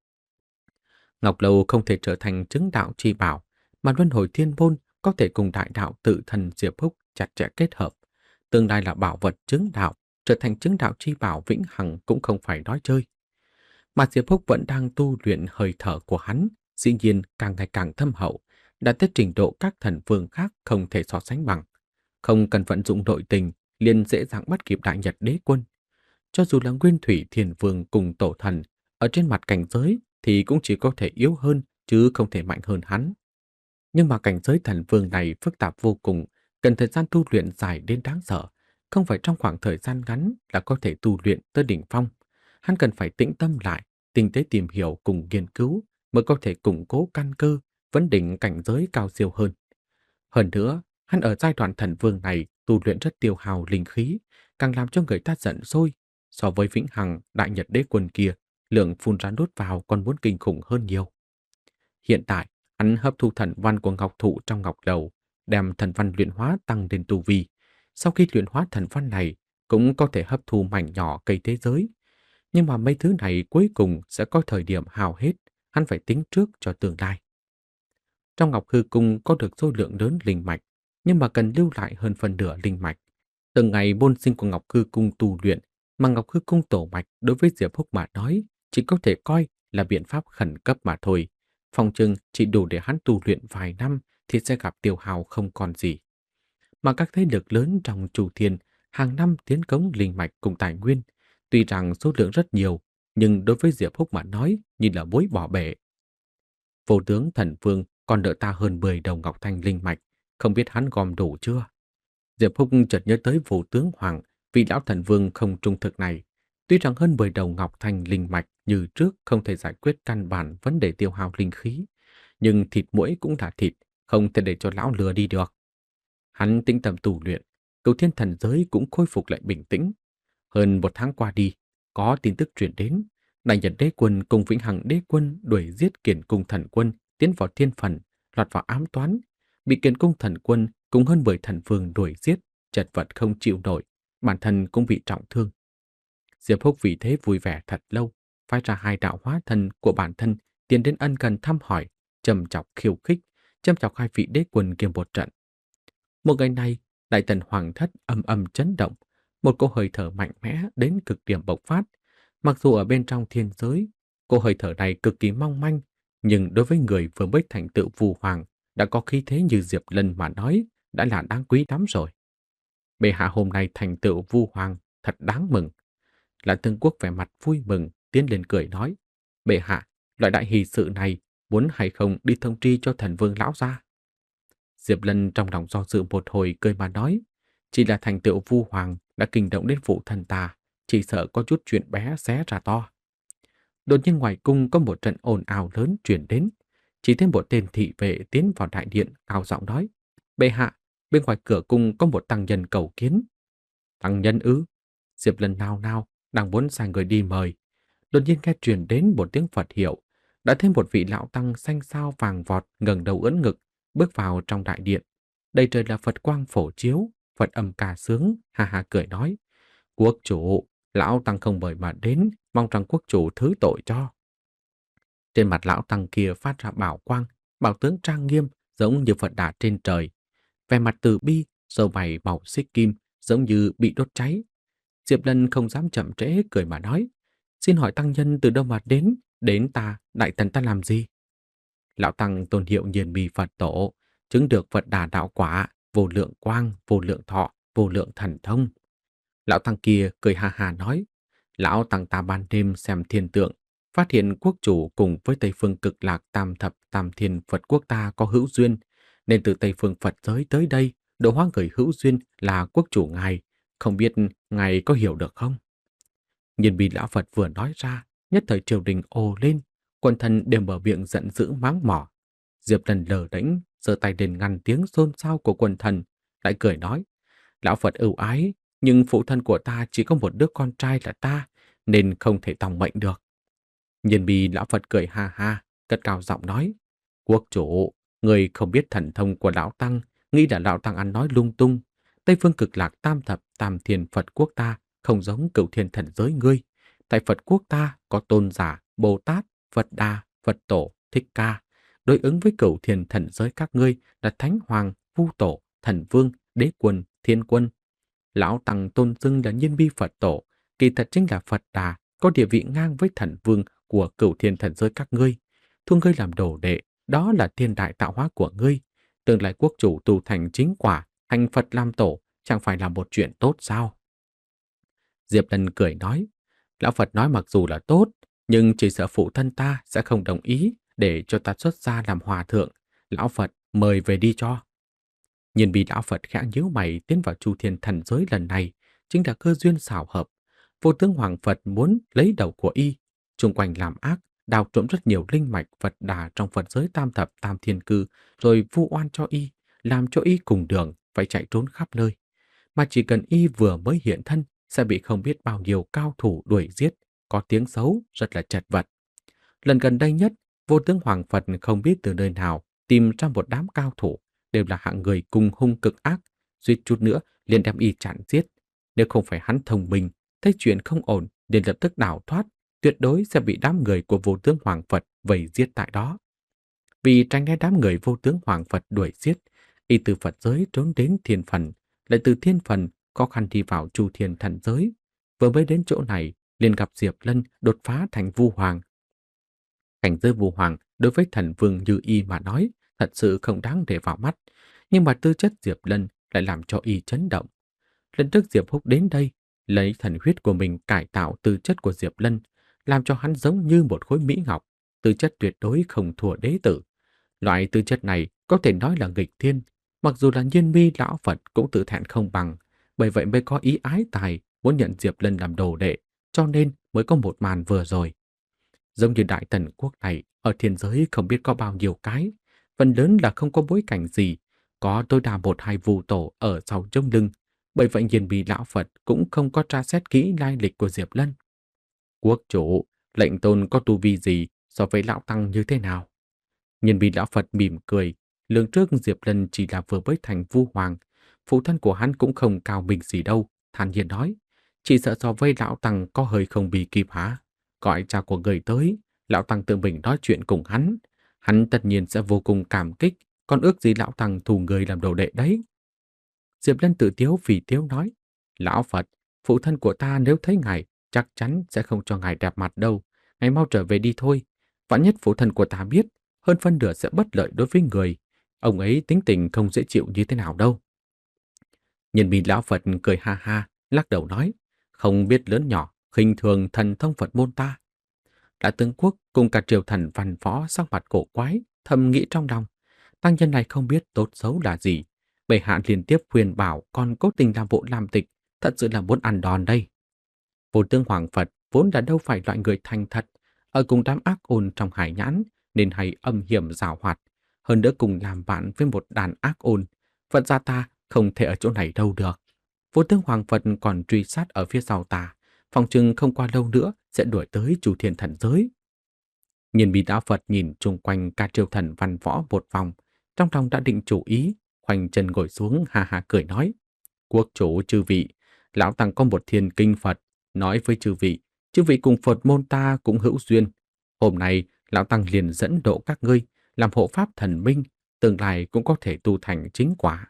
Ngọc Lâu không thể trở thành chứng đạo chi bảo, mà luân hồi thiên môn có thể cùng đại đạo tự thần Diệp Húc chặt chẽ kết hợp. Tương lai là bảo vật chứng đạo, trở thành chứng đạo chi bảo vĩnh hằng cũng không phải nói chơi. Mà Diệp Húc vẫn đang tu luyện hơi thở của hắn, dĩ nhiên càng ngày càng thâm hậu, đã tới trình độ các thần vương khác không thể so sánh bằng. Không cần vận dụng nội tình, liền dễ dàng bắt kịp Đại Nhật Đế Quân. Cho dù là Nguyên Thủy Thiên Vương cùng Tổ Thần, ở trên mặt cảnh giới thì cũng chỉ có thể yếu hơn chứ không thể mạnh hơn hắn. Nhưng mà cảnh giới thần vương này phức tạp vô cùng, cần thời gian tu luyện dài đến đáng sợ, không phải trong khoảng thời gian ngắn là có thể tu luyện tới đỉnh phong. Hắn cần phải tĩnh tâm lại, tinh tế tìm hiểu cùng nghiên cứu mới có thể củng cố căn cơ, vấn đỉnh cảnh giới cao siêu hơn. Hơn nữa, hắn ở giai đoạn thần vương này tu luyện rất tiêu hao linh khí, càng làm cho người ta giận sôi. So với vĩnh hằng Đại Nhật Đế Quân kia, lượng phun ra đốt vào còn muốn kinh khủng hơn nhiều. Hiện tại, hắn hấp thu thần văn của ngọc thụ trong ngọc lầu, đem thần văn luyện hóa tăng lên tu vi. Sau khi luyện hóa thần văn này, cũng có thể hấp thu mảnh nhỏ cây thế giới. Nhưng mà mấy thứ này cuối cùng sẽ có thời điểm hao hết, hắn phải tính trước cho tương lai. Trong Ngọc Hư Cung có được số lượng lớn linh mạch, nhưng mà cần lưu lại hơn phần nửa linh mạch. Từng ngày môn sinh của Ngọc Hư Cung tu luyện, mà Ngọc Hư Cung tổ mạch đối với Diệp Húc mà nói, chỉ có thể coi là biện pháp khẩn cấp mà thôi. Phòng trừng chỉ đủ để hắn tu luyện vài năm thì sẽ gặp tiêu hao không còn gì. Mà các thế lực lớn trong Chu Thiên hàng năm tiến cống linh mạch cùng tài nguyên, tuy rằng số lượng rất nhiều, nhưng đối với Diệp Húc mà nói như là muối bỏ bể. Vô tướng thần vương còn đợi ta hơn mười đầu ngọc thanh linh mạch, không biết hắn gom đủ chưa? Diệp Húc chợt nhớ tới vô tướng hoàng, vị lão thần vương không trung thực này. Tuy rằng hơn mười đầu ngọc thanh linh mạch như trước không thể giải quyết căn bản vấn đề tiêu hao linh khí, nhưng thịt muỗi cũng là thịt, không thể để cho lão lừa đi được. Hắn tĩnh tâm tu luyện, Cửu Thiên thần giới cũng khôi phục lại bình tĩnh. Hơn một tháng qua đi, có tin tức truyền đến, Đại Nhật Đế Quân cùng Vĩnh Hằng Đế Quân đuổi giết Kiền Cung Thần Quân, tiến vào thiên phần, lọt vào ám toán, bị Kiền Cung Thần Quân cùng hơn mười thần vương đuổi giết, chật vật không chịu nổi, bản thân cũng bị trọng thương. Diệp Húc vì thế vui vẻ thật lâu, phái ra hai đạo hóa thân của bản thân tiến đến ân cần thăm hỏi, trầm chọc khiêu khích, châm chọc hai vị đế quân kia một trận. Một ngày này, đại thần hoàng thất âm âm chấn động, một cỗ hơi thở mạnh mẽ đến cực điểm bộc phát. Mặc dù ở bên trong thiên giới, cỗ hơi thở này cực kỳ mong manh, nhưng đối với người vừa mới thành tựu Vu Hoàng đã có khí thế như Diệp Lân mà nói, đã là đáng quý lắm rồi. Bệ hạ hôm nay thành tựu Vu Hoàng thật đáng mừng. Lãn Tương Quốc vẻ mặt vui mừng, tiến lên cười nói: Bệ hạ, loại đại hỷ sự này muốn hay không đi thông tri cho thần vương lão gia? Diệp Lân trong lòng do dự một hồi cười mà nói: Chỉ là thành tựu Vu Hoàng đã kinh động đến phụ thần ta, chỉ sợ có chút chuyện bé xé ra to. Đột nhiên ngoài cung có một trận ồn ào lớn truyền đến, chỉ thêm một tên thị vệ tiến vào đại điện cao giọng nói: Bệ hạ, bên ngoài cửa cung có một tăng nhân cầu kiến. Tăng nhân ư? Diệp Lân nao nao đang muốn sai người đi mời, đột nhiên nghe truyền đến một tiếng Phật hiệu, đã thêm một vị lão tăng xanh xao vàng vọt ngẩng đầu ưỡn ngực bước vào trong đại điện. Đầy trời là Phật quang phổ chiếu, Phật âm ca sướng, ha ha cười nói: Quốc chủ, lão tăng không mời mà đến, mong rằng quốc chủ thứ tội cho. Trên mặt lão tăng kia phát ra bảo quang, bảo tướng trang nghiêm, giống như Phật Đà trên trời. Vẻ mặt từ bi, sâu mày màu xích kim, giống như bị đốt cháy. Diệp Lân không dám chậm trễ, cười mà nói: xin hỏi tăng nhân từ đâu mà đến, đến ta, đại thần ta làm gì? Lão Tăng tôn hiệu Nhiên Bi Phật Tổ, chứng được Phật Đà đạo quả, vô lượng quang, vô lượng thọ, vô lượng thần thông. Lão Tăng kia cười ha ha nói: lão Tăng ta ban đêm xem thiên tượng, phát hiện quốc chủ cùng với Tây phương cực lạc tam thập tam thiên Phật quốc ta có hữu duyên, nên từ Tây phương Phật giới tới đây, độ hóa người hữu duyên là quốc chủ ngài, không biết ngài có hiểu được không? Nhiên Bi lão Phật vừa nói ra, nhất thời triều đình ồ lên, quần thần đều mở miệng giận dữ mắng mỏ. Diệp Lân lờ đễnh, giơ tay lên ngăn tiếng xôn xao của quần thần, lại cười nói: lão Phật ưu ái, nhưng phụ thân của ta chỉ có một đứa con trai là ta, nên không thể tòng mệnh được. Nhiên Bi lão Phật cười ha ha, cất cao giọng nói: quốc chủ, người không biết thần thông của lão Tăng, nghĩ là lão Tăng ăn nói lung tung. Tây phương cực lạc tam thập tam thiên Phật quốc ta không giống cửu thiên thần giới ngươi. Tại Phật quốc ta có tôn giả, Bồ Tát, Phật Đà, Phật Tổ, Thích Ca. Đối ứng với cửu thiên thần giới các ngươi là Thánh Hoàng, Vu Tổ, Thần Vương, Đế Quân, Thiên Quân. Lão Tăng tôn xưng là Nhiên Bi Phật Tổ, kỳ thật chính là Phật Đà, có địa vị ngang với Thần Vương của cửu thiên thần giới các ngươi. Thu ngươi làm đồ đệ, đó là thiên đại tạo hóa của ngươi. Tương lai quốc chủ tu thành chính quả, thành Phật làm tổ, chẳng phải là một chuyện tốt sao? Diệp Lân cười nói: lão Phật nói mặc dù là tốt, nhưng chỉ sợ phụ thân ta sẽ không đồng ý để cho ta xuất gia làm hòa thượng. Lão Phật mời về đi cho. Nhiên Bi lão Phật khẽ nhíu mày, tiến vào Chu Thiên thần giới lần này chính là cơ duyên xảo hợp. Vô tướng Hoàng Phật muốn lấy đầu của y, chung quanh làm ác, đào trộm rất nhiều linh mạch Phật Đà trong Phật giới tam thập tam thiên cư, rồi vu oan cho y, làm cho y cùng đường phải chạy trốn khắp nơi. Mà chỉ cần y vừa mới hiện thân sẽ bị không biết bao nhiêu cao thủ đuổi giết, có tiếng xấu, rất là chật vật. Lần gần đây nhất, vô tướng Hoàng Phật không biết từ nơi nào tìm ra một đám cao thủ, đều là hạng người cùng hung cực ác, suýt chút nữa liền đem y chặn giết. Nếu không phải hắn thông minh, thấy chuyện không ổn, liền lập tức đào thoát, tuyệt đối sẽ bị đám người của vô tướng Hoàng Phật vây giết tại đó. Vì tránh né đám người vô tướng Hoàng Phật đuổi giết, y từ Phật giới trốn đến thiên phần, lại từ thiên phần khó khăn đi vào Chu Thiên thần giới. Vừa mới đến chỗ này, liền gặp Diệp Lân đột phá thành Vu Hoàng. Cảnh giới Vu Hoàng đối với thần vương như y mà nói, thật sự không đáng để vào mắt, nhưng mà tư chất Diệp Lân lại làm cho y chấn động. Lần trước Diệp Húc đến đây, lấy thần huyết của mình cải tạo tư chất của Diệp Lân, làm cho hắn giống như một khối mỹ ngọc, tư chất tuyệt đối không thua đế tử. Loại tư chất này có thể nói là nghịch thiên, mặc dù là Nhiên Bi lão Phật cũng tự thẹn không bằng, bởi vậy mới có ý ái tài muốn nhận Diệp Lân làm đồ đệ, cho nên mới có một màn vừa rồi. Giống như đại thần quốc này, ở thiên giới không biết có bao nhiêu cái, phần lớn là không có bối cảnh gì, có tối đa một hai Vu tổ ở sau chống lưng, bởi vậy Nhiên Bi lão Phật cũng không có tra xét kỹ lai lịch của Diệp Lân. Quốc chủ, lệnh tôn có tu vi gì so với lão tăng như thế nào? Nhiên Bi lão Phật mỉm cười, lường trước Diệp Lân chỉ là vừa mới thành Vu Hoàng, phụ thân của hắn cũng không cao minh gì đâu, thản nhiên nói, chỉ sợ so với lão tăng có hơi không bị kịp hả? Gọi cha của người tới, lão tăng tự mình nói chuyện cùng hắn, hắn tất nhiên sẽ vô cùng cảm kích, còn ước gì lão tăng thù người làm đồ đệ đấy. Diệp Lân tự tiếu vì tiếu nói, lão Phật, phụ thân của ta nếu thấy ngài, chắc chắn sẽ không cho ngài đẹp mặt đâu, ngài mau trở về đi thôi. Vạn nhất phụ thân của ta biết, hơn phân nửa sẽ bất lợi đối với người, ông ấy tính tình không dễ chịu như thế nào đâu. Nhân Bi lão Phật cười ha ha, lắc đầu nói, không biết lớn nhỏ, khinh thường thần thông Phật môn ta. Đại tướng quốc cùng cả triều thần văn võ sắc mặt cổ quái, thầm nghĩ trong lòng, tăng nhân này không biết tốt xấu là gì. Bệ hạ liên tiếp khuyên bảo còn cố tình làm bộ làm tịch, thật sự là muốn ăn đòn đây. Vô tướng Hoàng Phật vốn là đâu phải loại người thành thật, ở cùng đám ác ôn trong hải nhãn nên hay âm hiểm giảo hoạt, hơn nữa cùng làm bạn với một đàn ác ôn. Phật gia ta không thể ở chỗ này đâu được. Vô tướng Hoàng Phật còn truy sát ở phía sau ta, phòng chừng không qua lâu nữa sẽ đuổi tới Chu Thiên thần giới. Nhiên Bi lão Phật nhìn chung quanh cả triều thần văn võ một vòng, trong lòng đã định chủ ý, khoanh chân ngồi xuống ha ha cười nói, quốc chủ chư vị, lão tăng có một thiên kinh Phật, nói với chư vị, chư vị cùng Phật môn ta cũng hữu duyên. Hôm nay, lão tăng liền dẫn độ các ngươi làm hộ pháp thần minh, tương lai cũng có thể tu thành chính quả.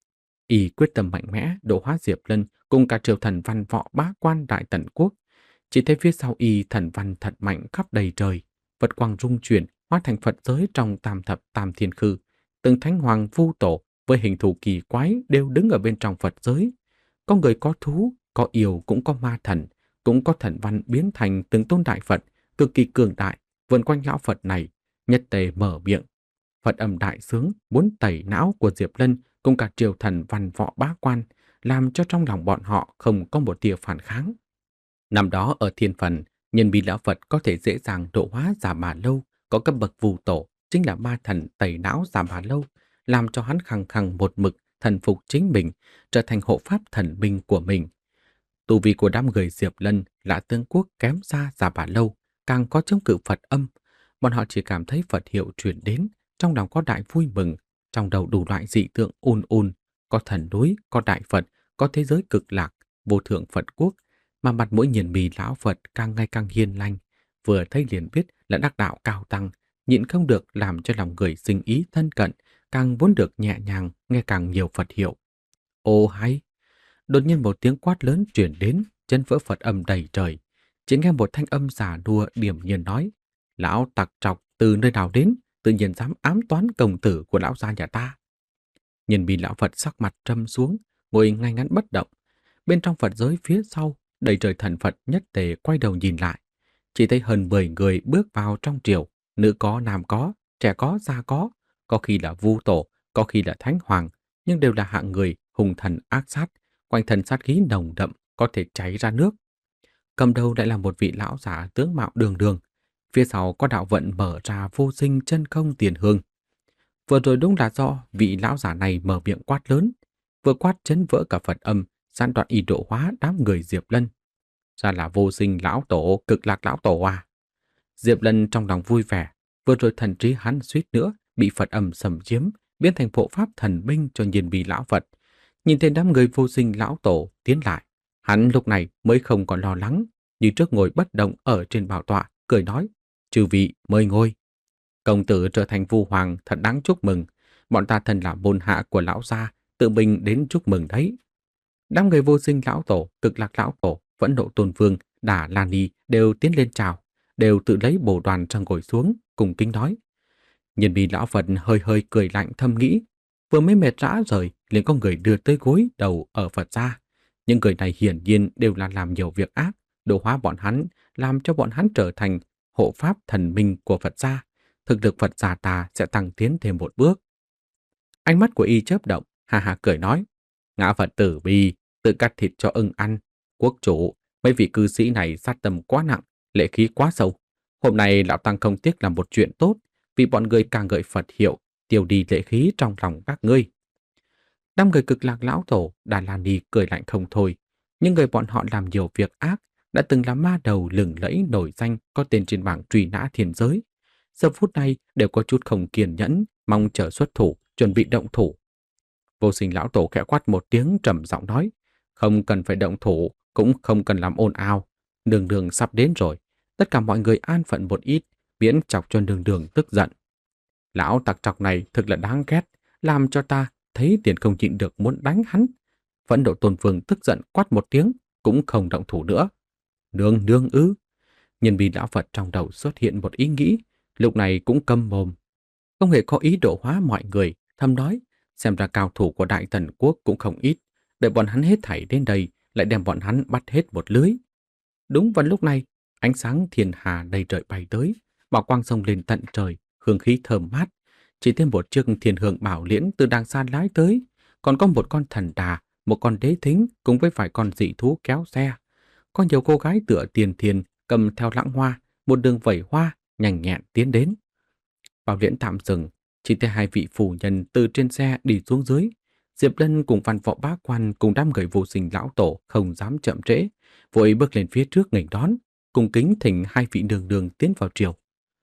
Y quyết tâm mạnh mẽ độ hóa Diệp Lân cùng cả triều thần văn võ bá quan Đại Tần quốc. Chỉ thấy phía sau Y thần văn thật mạnh khắp đầy trời, vật quang rung chuyển hóa thành Phật giới trong tam thập tam thiên khư. Từng thánh hoàng vu tổ với hình thù kỳ quái đều đứng ở bên trong Phật giới. Có người có thú, có yêu cũng có ma thần, cũng có thần văn biến thành từng tôn đại Phật, cực kỳ cường đại, vần quanh lão Phật này, nhất tề mở miệng. Phật âm đại sướng muốn tẩy não của Diệp Lân cùng cả triều thần văn võ bá quan, làm cho trong lòng bọn họ không có một tia phản kháng. Năm đó ở thiên phần, nhân bi lão Phật có thể dễ dàng độ hóa Giả Bà Lâu, có cấp bậc vù tổ, chính là ma thần tẩy não Giả Bà Lâu, làm cho hắn khăng khăng một mực thần phục chính mình, trở thành hộ pháp thần minh của mình. Tu vi của đám người Diệp Lân, Lã Tương Quốc kém xa Giả Bà Lâu, càng có chống cự Phật âm. Bọn họ chỉ cảm thấy Phật hiệu truyền đến, trong lòng có đại vui mừng, trong đầu đủ loại dị tượng ùn ùn, có thần núi, có đại Phật, có thế giới cực lạc, vô thượng Phật quốc, mà mặt mũi nhiền mì lão Phật càng ngày càng hiền lành, vừa thấy liền biết là đắc đạo cao tăng, nhịn không được làm cho lòng người sinh ý thân cận, càng muốn được nhẹ nhàng nghe càng nhiều Phật hiệu. Ô hay! Đột nhiên một tiếng quát lớn truyền đến, chân vỡ Phật âm đầy trời. Chỉ nghe một thanh âm giả đùa điềm nhiên nói: "Lão tặc trọc từ nơi nào đến, tự nhiên dám ám toán công tử của lão gia nhà ta?" Nhìn bị lão Phật sắc mặt trầm xuống, ngồi ngay ngắn bất động. Bên trong Phật giới phía sau, đầy trời thần Phật nhất tề quay đầu nhìn lại. Chỉ thấy hơn mười người bước vào trong triều, nữ có, nam có, trẻ có, già có, có khi là vu tổ, có khi là thánh hoàng, nhưng đều là hạng người hung thần ác sát, quanh thân sát khí nồng đậm, có thể cháy ra nước. Cầm đầu lại là một vị lão giả tướng mạo đường đường, phía sau có đạo vận mở ra vô sinh chân không tiền hương. Vừa rồi đúng là do vị lão giả này mở miệng quát lớn, vừa quát chấn vỡ cả Phật âm, gián đoạn ý độ hóa đám người Diệp Lân. Ra là vô sinh lão tổ, cực lạc lão tổ à. Diệp Lân trong lòng vui vẻ, vừa rồi thần trí hắn suýt nữa bị Phật âm xâm chiếm, biến thành bộ pháp thần binh cho nhiên bì lão Phật. Nhìn thấy đám người vô sinh lão tổ tiến lại, hắn lúc này mới không còn lo lắng, như trước ngồi bất động ở trên bảo tọa, cười nói: "Chư vị mời ngồi. Công tử trở thành vu hoàng thật đáng chúc mừng, bọn ta thân là môn hạ của lão gia, tự mình đến chúc mừng đấy." Đám người vô sinh lão tổ, cực lạc lão tổ, Vẫn Nộ Tôn Vương, Đả La Ni đều tiến lên chào, đều tự lấy bồ đoàn sang ngồi xuống, cùng kính nói. Nhân bị lão Phật hơi hơi cười lạnh thầm nghĩ, vừa mới mệt rã rời, liền có người đưa tới gối đầu ở Phật gia. Những người này hiển nhiên đều là làm nhiều việc ác, độ hóa bọn hắn, làm cho bọn hắn trở thành hộ pháp thần minh của Phật gia. Thực lực Phật gia ta sẽ tăng tiến thêm một bước. Ánh mắt của y chớp động, hà hà cười nói: "Ngã Phật tử bi, tự cắt thịt cho ưng ăn. Quốc chủ, mấy vị cư sĩ này sát tâm quá nặng, lệ khí quá sâu. Hôm nay lão tăng không tiếc làm một chuyện tốt, vì bọn người càng gợi Phật hiệu, tiêu đi lệ khí trong lòng các ngươi." Năm người cực lạc lão tổ, Đà La Ni cười lạnh không thôi. Những người bọn họ làm nhiều việc ác, đã từng là ma đầu lừng lẫy nổi danh có tên trên bảng truy nã thiên giới. Giờ phút này đều có chút không kiên nhẫn, mong chờ xuất thủ, chuẩn bị động thủ. Vô sinh lão tổ khẽ quát một tiếng trầm giọng nói: "Không cần phải động thủ, cũng không cần làm ồn ào. Đường đường sắp đến rồi, tất cả mọi người an phận một ít, miễn chọc cho đường đường tức giận. Lão tặc trọc này thực là đáng ghét, làm cho ta thấy tiền không nhịn được muốn đánh hắn." Vẫn Độ Tôn Vương tức giận quát một tiếng, cũng không động thủ nữa. Nương nương ư? Nhân vì lão Phật trong đầu xuất hiện một ý nghĩ, lúc này cũng câm mồm. Không hề có ý độ hóa mọi người, thầm nói, xem ra cao thủ của Đại Tần Quốc cũng không ít, để bọn hắn hết thảy đến đây, lại đem bọn hắn bắt hết một lưới. Đúng vào lúc này, ánh sáng thiên hà đầy trời bay tới, bảo quang sông lên tận trời, hương khí thơm mát. Chỉ thêm một chiếc thiên hương bảo liễn từ đàng xa lái tới, còn có một con thần đà, một con đế thính cùng với vài con dị thú kéo xe. Có nhiều cô gái tựa tiền thiền cầm theo lãng hoa, một đường vẩy hoa nhanh nhẹn tiến đến. Bảo liễn tạm dừng, chỉ thấy hai vị phù nhân từ trên xe đi xuống dưới. Diệp Lân cùng văn võ bá quan cùng đám người vô sinh lão tổ không dám chậm trễ, vội bước lên phía trước nghênh đón, cùng kính thỉnh hai vị nương nương tiến vào triều.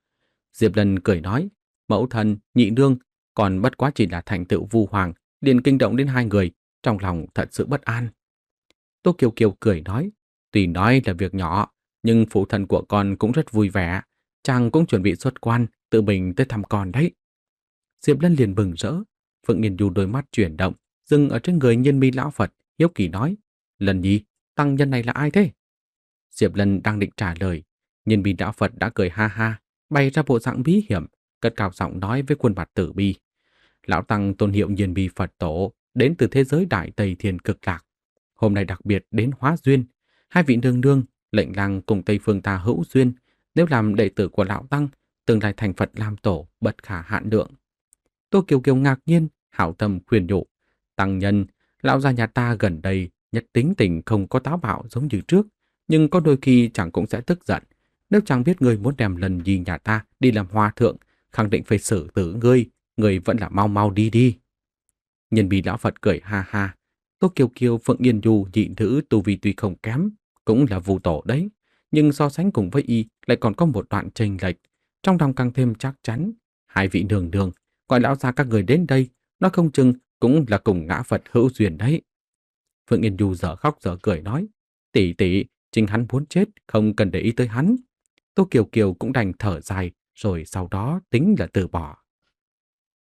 Diệp Lân cười nói, mẫu thân, nhị nương, còn bất quá chỉ là thành tựu vu hoàng, liền kinh động đến hai người, trong lòng thật sự bất an. Tô Kiều Kiều cười nói, tuy nói là việc nhỏ, nhưng phụ thân của con cũng rất vui vẻ, chàng cũng chuẩn bị xuất quan, tự mình tới thăm con đấy. Diệp Lân liền bừng rỡ. Phượng Nghiên Nhu đôi mắt chuyển động, dừng ở trên người Nhân Mi lão Phật, hiếu kỳ nói: "Lần nhi, tăng nhân này là ai thế?" Diệp Lân đang định trả lời, Nhân Mi lão Phật đã cười ha ha, bày ra bộ dạng bí hiểm, cất cao giọng nói với khuôn mặt tử bi: "Lão tăng tôn hiệu Nhân Mi Phật tổ, đến từ thế giới Đại Tây Thiên Cực Lạc. Hôm nay đặc biệt đến hóa duyên, hai vị nương nương, lệnh lang cùng Tây phương ta hữu duyên, nếu làm đệ tử của lão tăng, tương lai thành Phật làm tổ bất khả hạn lượng." Tô Kiều Kiều ngạc nhiên, hảo tâm khuyên nhủ: "Tăng nhân, lão gia nhà ta gần đây nhất tính tình không có táo bạo giống như trước, nhưng có đôi khi chẳng cũng sẽ tức giận. Nếu chẳng biết người muốn đem Lần Nhi nhà ta đi làm hòa thượng, khẳng định phải xử tử ngươi, ngươi vẫn là mau mau đi đi." Nhân Bi lão Phật cười ha ha: "Tô Kiều Kiều, Phượng Yên Du nhị nữ tu vi tuy không kém, cũng là vu tổ đấy, nhưng so sánh cùng với y lại còn có một đoạn chênh lệch, trong lòng càng thêm chắc chắn. Hai vị nương nương, gọi lão gia các người đến đây, nó không chừng cũng là cùng ngã Phật hữu duyên đấy." Phượng Yên Du dở khóc dở cười nói: "Tỷ tỷ, chính hắn muốn chết, không cần để ý tới hắn." Tô Kiều Kiều cũng đành thở dài, rồi sau đó tính là từ bỏ.